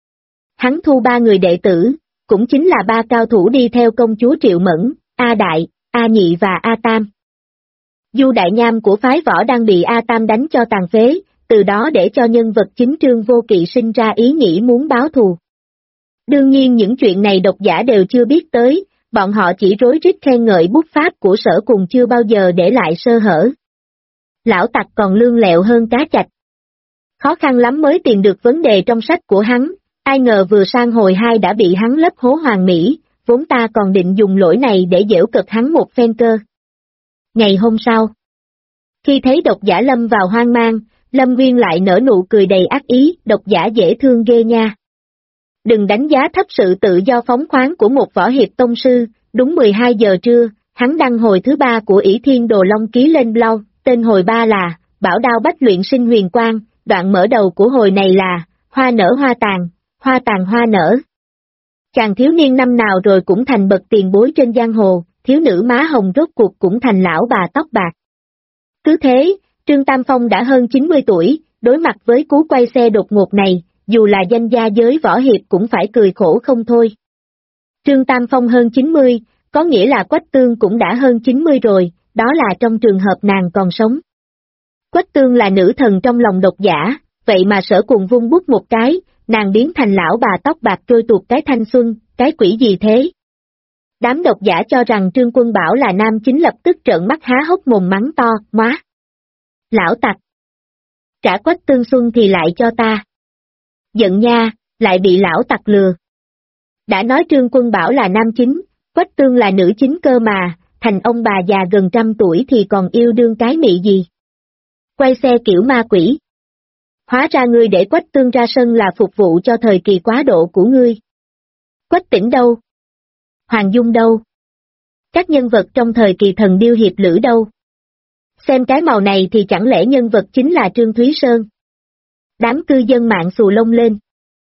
Hắn thu 3 người đệ tử, cũng chính là 3 cao thủ đi theo công chúa Triệu Mẫn, A Đại, A Nhị và A Tam. Du Đại Nham của phái võ đang bị A Tam đánh cho tàn phế, từ đó để cho nhân vật chính Trương Vô Kỵ sinh ra ý nghĩ muốn báo thù. Đương nhiên những chuyện này độc giả đều chưa biết tới, bọn họ chỉ rối rít khen ngợi bút pháp của Sở Cùng chưa bao giờ để lại sơ hở. Lão tặc còn lương lẹo hơn cá chạch. Khó khăn lắm mới tìm được vấn đề trong sách của hắn, ai ngờ vừa sang hồi 2 đã bị hắn lấp hố hoàn mỹ, vốn ta còn định dùng lỗi này để giễu cợt hắn một phen cơ. Ngày hôm sau, khi thấy độc giả lâm vào hoang mang, Lâm Nguyên lại nở nụ cười đầy ác ý, độc giả dễ thương ghê nha. Đừng đánh giá thấp sự tự do phóng khoáng của một võ hiệp tông sư, đúng 12 giờ trưa, hắn đăng hồi thứ 3 của ỷ Thiên Đồ Long ký lên blog, tên hồi 3 là, Bảo Đao Bách Luyện Sinh Huyền Quang, đoạn mở đầu của hồi này là, hoa nở hoa tàn hoa nở. Chàng thiếu niên năm nào rồi cũng thành bậc tiền bối trên giang hồ, thiếu nữ má hồng rốt cuộc cũng thành lão bà tóc bạc. Cứ thế, Trương Tam Phong đã hơn 90 tuổi, đối mặt với cú quay xe đột ngột này, dù là danh gia giới võ hiệp cũng phải cười khổ không thôi. Trương Tam Phong hơn 90, có nghĩa là Quách Tương cũng đã hơn 90 rồi, đó là trong trường hợp nàng còn sống. Quách Tương là nữ thần trong lòng độc giả, vậy mà Sở Cùng vung bút một cái, nàng biến thành lão bà tóc bạc trôi tuột cái thanh xuân, cái quỷ gì thế? Đám độc giả cho rằng Trương Quân Bảo là nam chính lập tức trợn mắt há hốc mồm mắng to, má. Lão tặc. Trả Quách Tương xuân thì lại cho ta. Giận nha, lại bị lão tặc lừa. Đã nói Trương Quân Bảo là nam chính, Quách Tương là nữ chính cơ mà, thành ông bà già gần 100 tuổi thì còn yêu đương cái mị gì. Quay xe kiểu ma quỷ. Hóa ra ngươi để Quách Tương ra sân là phục vụ cho thời kỳ quá độ của ngươi. Quách Tĩnh đâu? Hoàng Dung đâu? Các nhân vật trong thời kỳ thần điêu hiệp lữ đâu? Xem cái màu này thì chẳng lẽ nhân vật chính là Trương Thúy Sơn? Đám cư dân mạng xù lông lên.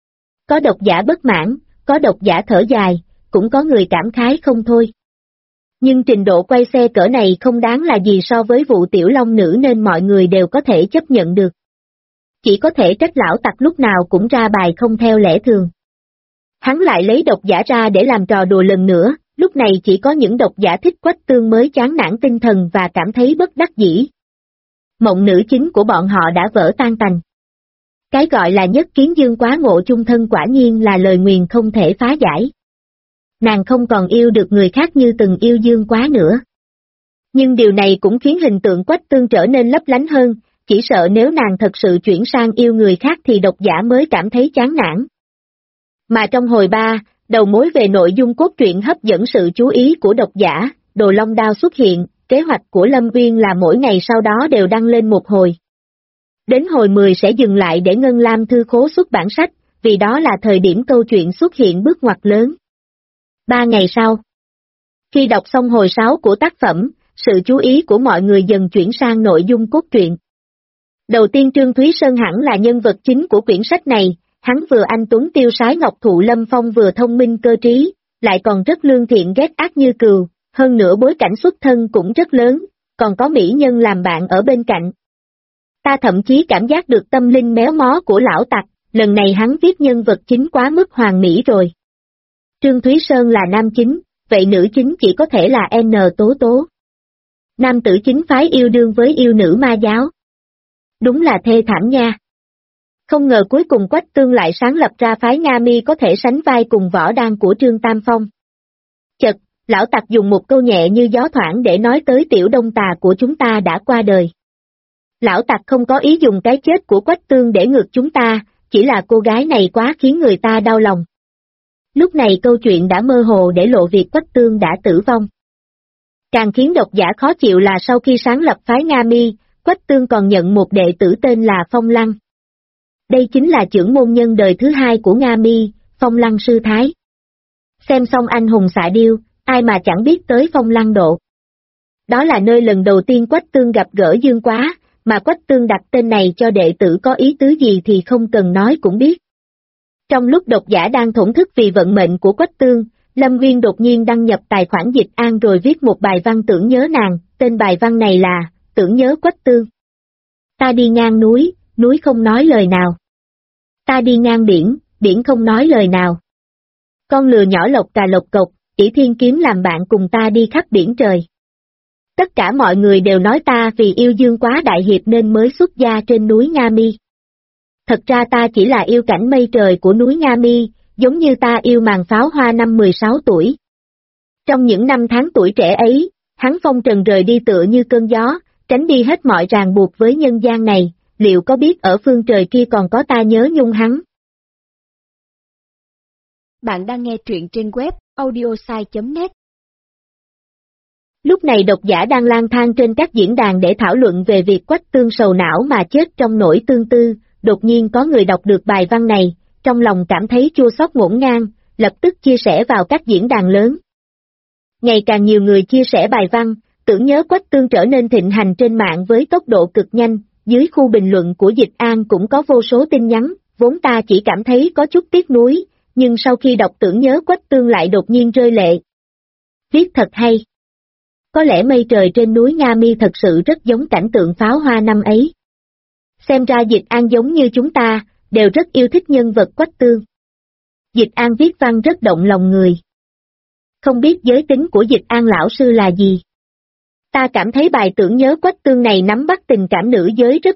Có độc giả bất mãn, có độc giả thở dài, cũng có người cảm khái không thôi. Nhưng trình độ quay xe cỡ này không đáng là gì so với vụ Tiểu Long Nữ nên mọi người đều có thể chấp nhận được. Chỉ có thể trách lão tặc lúc nào cũng ra bài không theo lẽ thường. Hắn lại lấy độc giả ra để làm trò đùa lần nữa, lúc này chỉ có những độc giả thích Quách Tương mới chán nản tinh thần và cảm thấy bất đắc dĩ. Mộng nữ chính của bọn họ đã vỡ tan tành. Cái gọi là nhất kiến dương quá ngộ chung thân quả nhiên là lời nguyền không thể phá giải. Nàng không còn yêu được người khác như từng yêu Dương Quá nữa. Nhưng điều này cũng khiến hình tượng Quách Tương trở nên lấp lánh hơn, chỉ sợ nếu nàng thật sự chuyển sang yêu người khác thì độc giả mới cảm thấy chán nản. Mà trong hồi 3, đầu mối về nội dung cốt truyện hấp dẫn sự chú ý của độc giả, Đồ Long Đao xuất hiện, kế hoạch của Lâm Uyên là mỗi ngày sau đó đều đăng lên một hồi. Đến hồi 10 sẽ dừng lại để Ngân Lam thư khố xuất bản sách, vì đó là thời điểm câu chuyện xuất hiện bước ngoặt lớn. 3 ngày sau, khi đọc xong hồi 6 của tác phẩm, sự chú ý của mọi người dần chuyển sang nội dung cốt truyện. Đầu tiên Trương Thúy Sơn hẳn là nhân vật chính của quyển sách này, hắn vừa anh tuấn tiêu sái ngọc thụ lâm phong vừa thông minh cơ trí, lại còn rất lương thiện ghét ác như cừu, hơn nữa bối cảnh xuất thân cũng rất lớn, còn có mỹ nhân làm bạn ở bên cạnh. Ta thậm chí cảm giác được tâm linh méo mó của lão tặc, lần này hắn viết nhân vật chính quá mức hoàn mỹ rồi. Trương Thúy Sơn là nam chính, vậy nữ chính chỉ có thể là N Tố Tố. Nam tử chính phái yêu đương với yêu nữ ma giáo. Đúng là thê thảm nha. Không ngờ cuối cùng Quách Tương lại sáng lập ra phái Nga Mi có thể sánh vai cùng võ đan của Trương Tam Phong. Chật, lão tặc dùng một câu nhẹ như gió thoảng để nói tới tiểu đông tà của chúng ta đã qua đời. Lão tặc không có ý dùng cái chết của Quách Tương để ngược chúng ta, chỉ là cô gái này quá khiến người ta đau lòng. Lúc này câu chuyện đã mơ hồ để lộ việc Quách Tương đã tử vong. Càng khiến độc giả khó chịu là sau khi sáng lập phái Nga Mi, Quách Tương còn nhận một đệ tử tên là Phong Lăng. Đây chính là trưởng môn nhân đời thứ 2 của Nga Mi, Phong Lăng sư thái. Xem xong anh hùng xạ điêu, ai mà chẳng biết tới Phong Lăng độ. Đó là nơi lần đầu tiên Quách Tương gặp gỡ Dương Quá, mà Quách Tương đặt tên này cho đệ tử có ý tứ gì thì không cần nói cũng biết. Trong lúc độc giả đang thổn thức vì vận mệnh của Quách Tương, Lâm Uyên đột nhiên đăng nhập tài khoản Dịch An rồi viết một bài văn tưởng nhớ nàng, tên bài văn này là, tưởng nhớ Quách Tương. Ta đi ngang núi, núi không nói lời nào. Ta đi ngang biển, biển không nói lời nào. Con lừa nhỏ lộc cà lộc cộc, ỷ thiên kiếm làm bạn cùng ta đi khắp biển trời. Tất cả mọi người đều nói ta vì yêu Dương Quá đại hiệp nên mới xuất gia trên núi Nga Mi. Thật ra ta chỉ là yêu cảnh mây trời của núi Nga Mi, giống như ta yêu màn pháo hoa năm 16 tuổi. Trong những năm tháng tuổi trẻ ấy, hắn phong trần rời đi tựa như cơn gió, tránh đi hết mọi ràng buộc với nhân gian này, liệu có biết ở phương trời kia còn có ta nhớ nhung hắn? Bạn đang nghe truyện trên web audiosai.net. Lúc này độc giả đang lang thang trên các diễn đàn để thảo luận về việc Quách Tương sầu não mà chết trong nỗi tương tư, đột nhiên có người đọc được bài văn này, trong lòng cảm thấy chua xót ngổn ngang, lập tức chia sẻ vào các diễn đàn lớn. Ngày càng nhiều người chia sẻ bài văn, tưởng nhớ Quách Tương trở nên thịnh hành trên mạng với tốc độ cực nhanh, dưới khu bình luận của Dịch An cũng có vô số tin nhắn, vốn ta chỉ cảm thấy có chút tiếc nuối, nhưng sau khi đọc tưởng nhớ Quách Tương lại đột nhiên rơi lệ. Viết thật hay. Có lẽ mây trời trên núi Nga Mi thật sự rất giống cảnh tượng pháo hoa năm ấy. Xem ra Dịch An giống như chúng ta, đều rất yêu thích nhân vật Quách Tương. Dịch An viết văn rất động lòng người. Không biết giới tính của Dịch An lão sư là gì? Ta cảm thấy bài tưởng nhớ Quách Tương này nắm bắt tình cảm nữ giới rất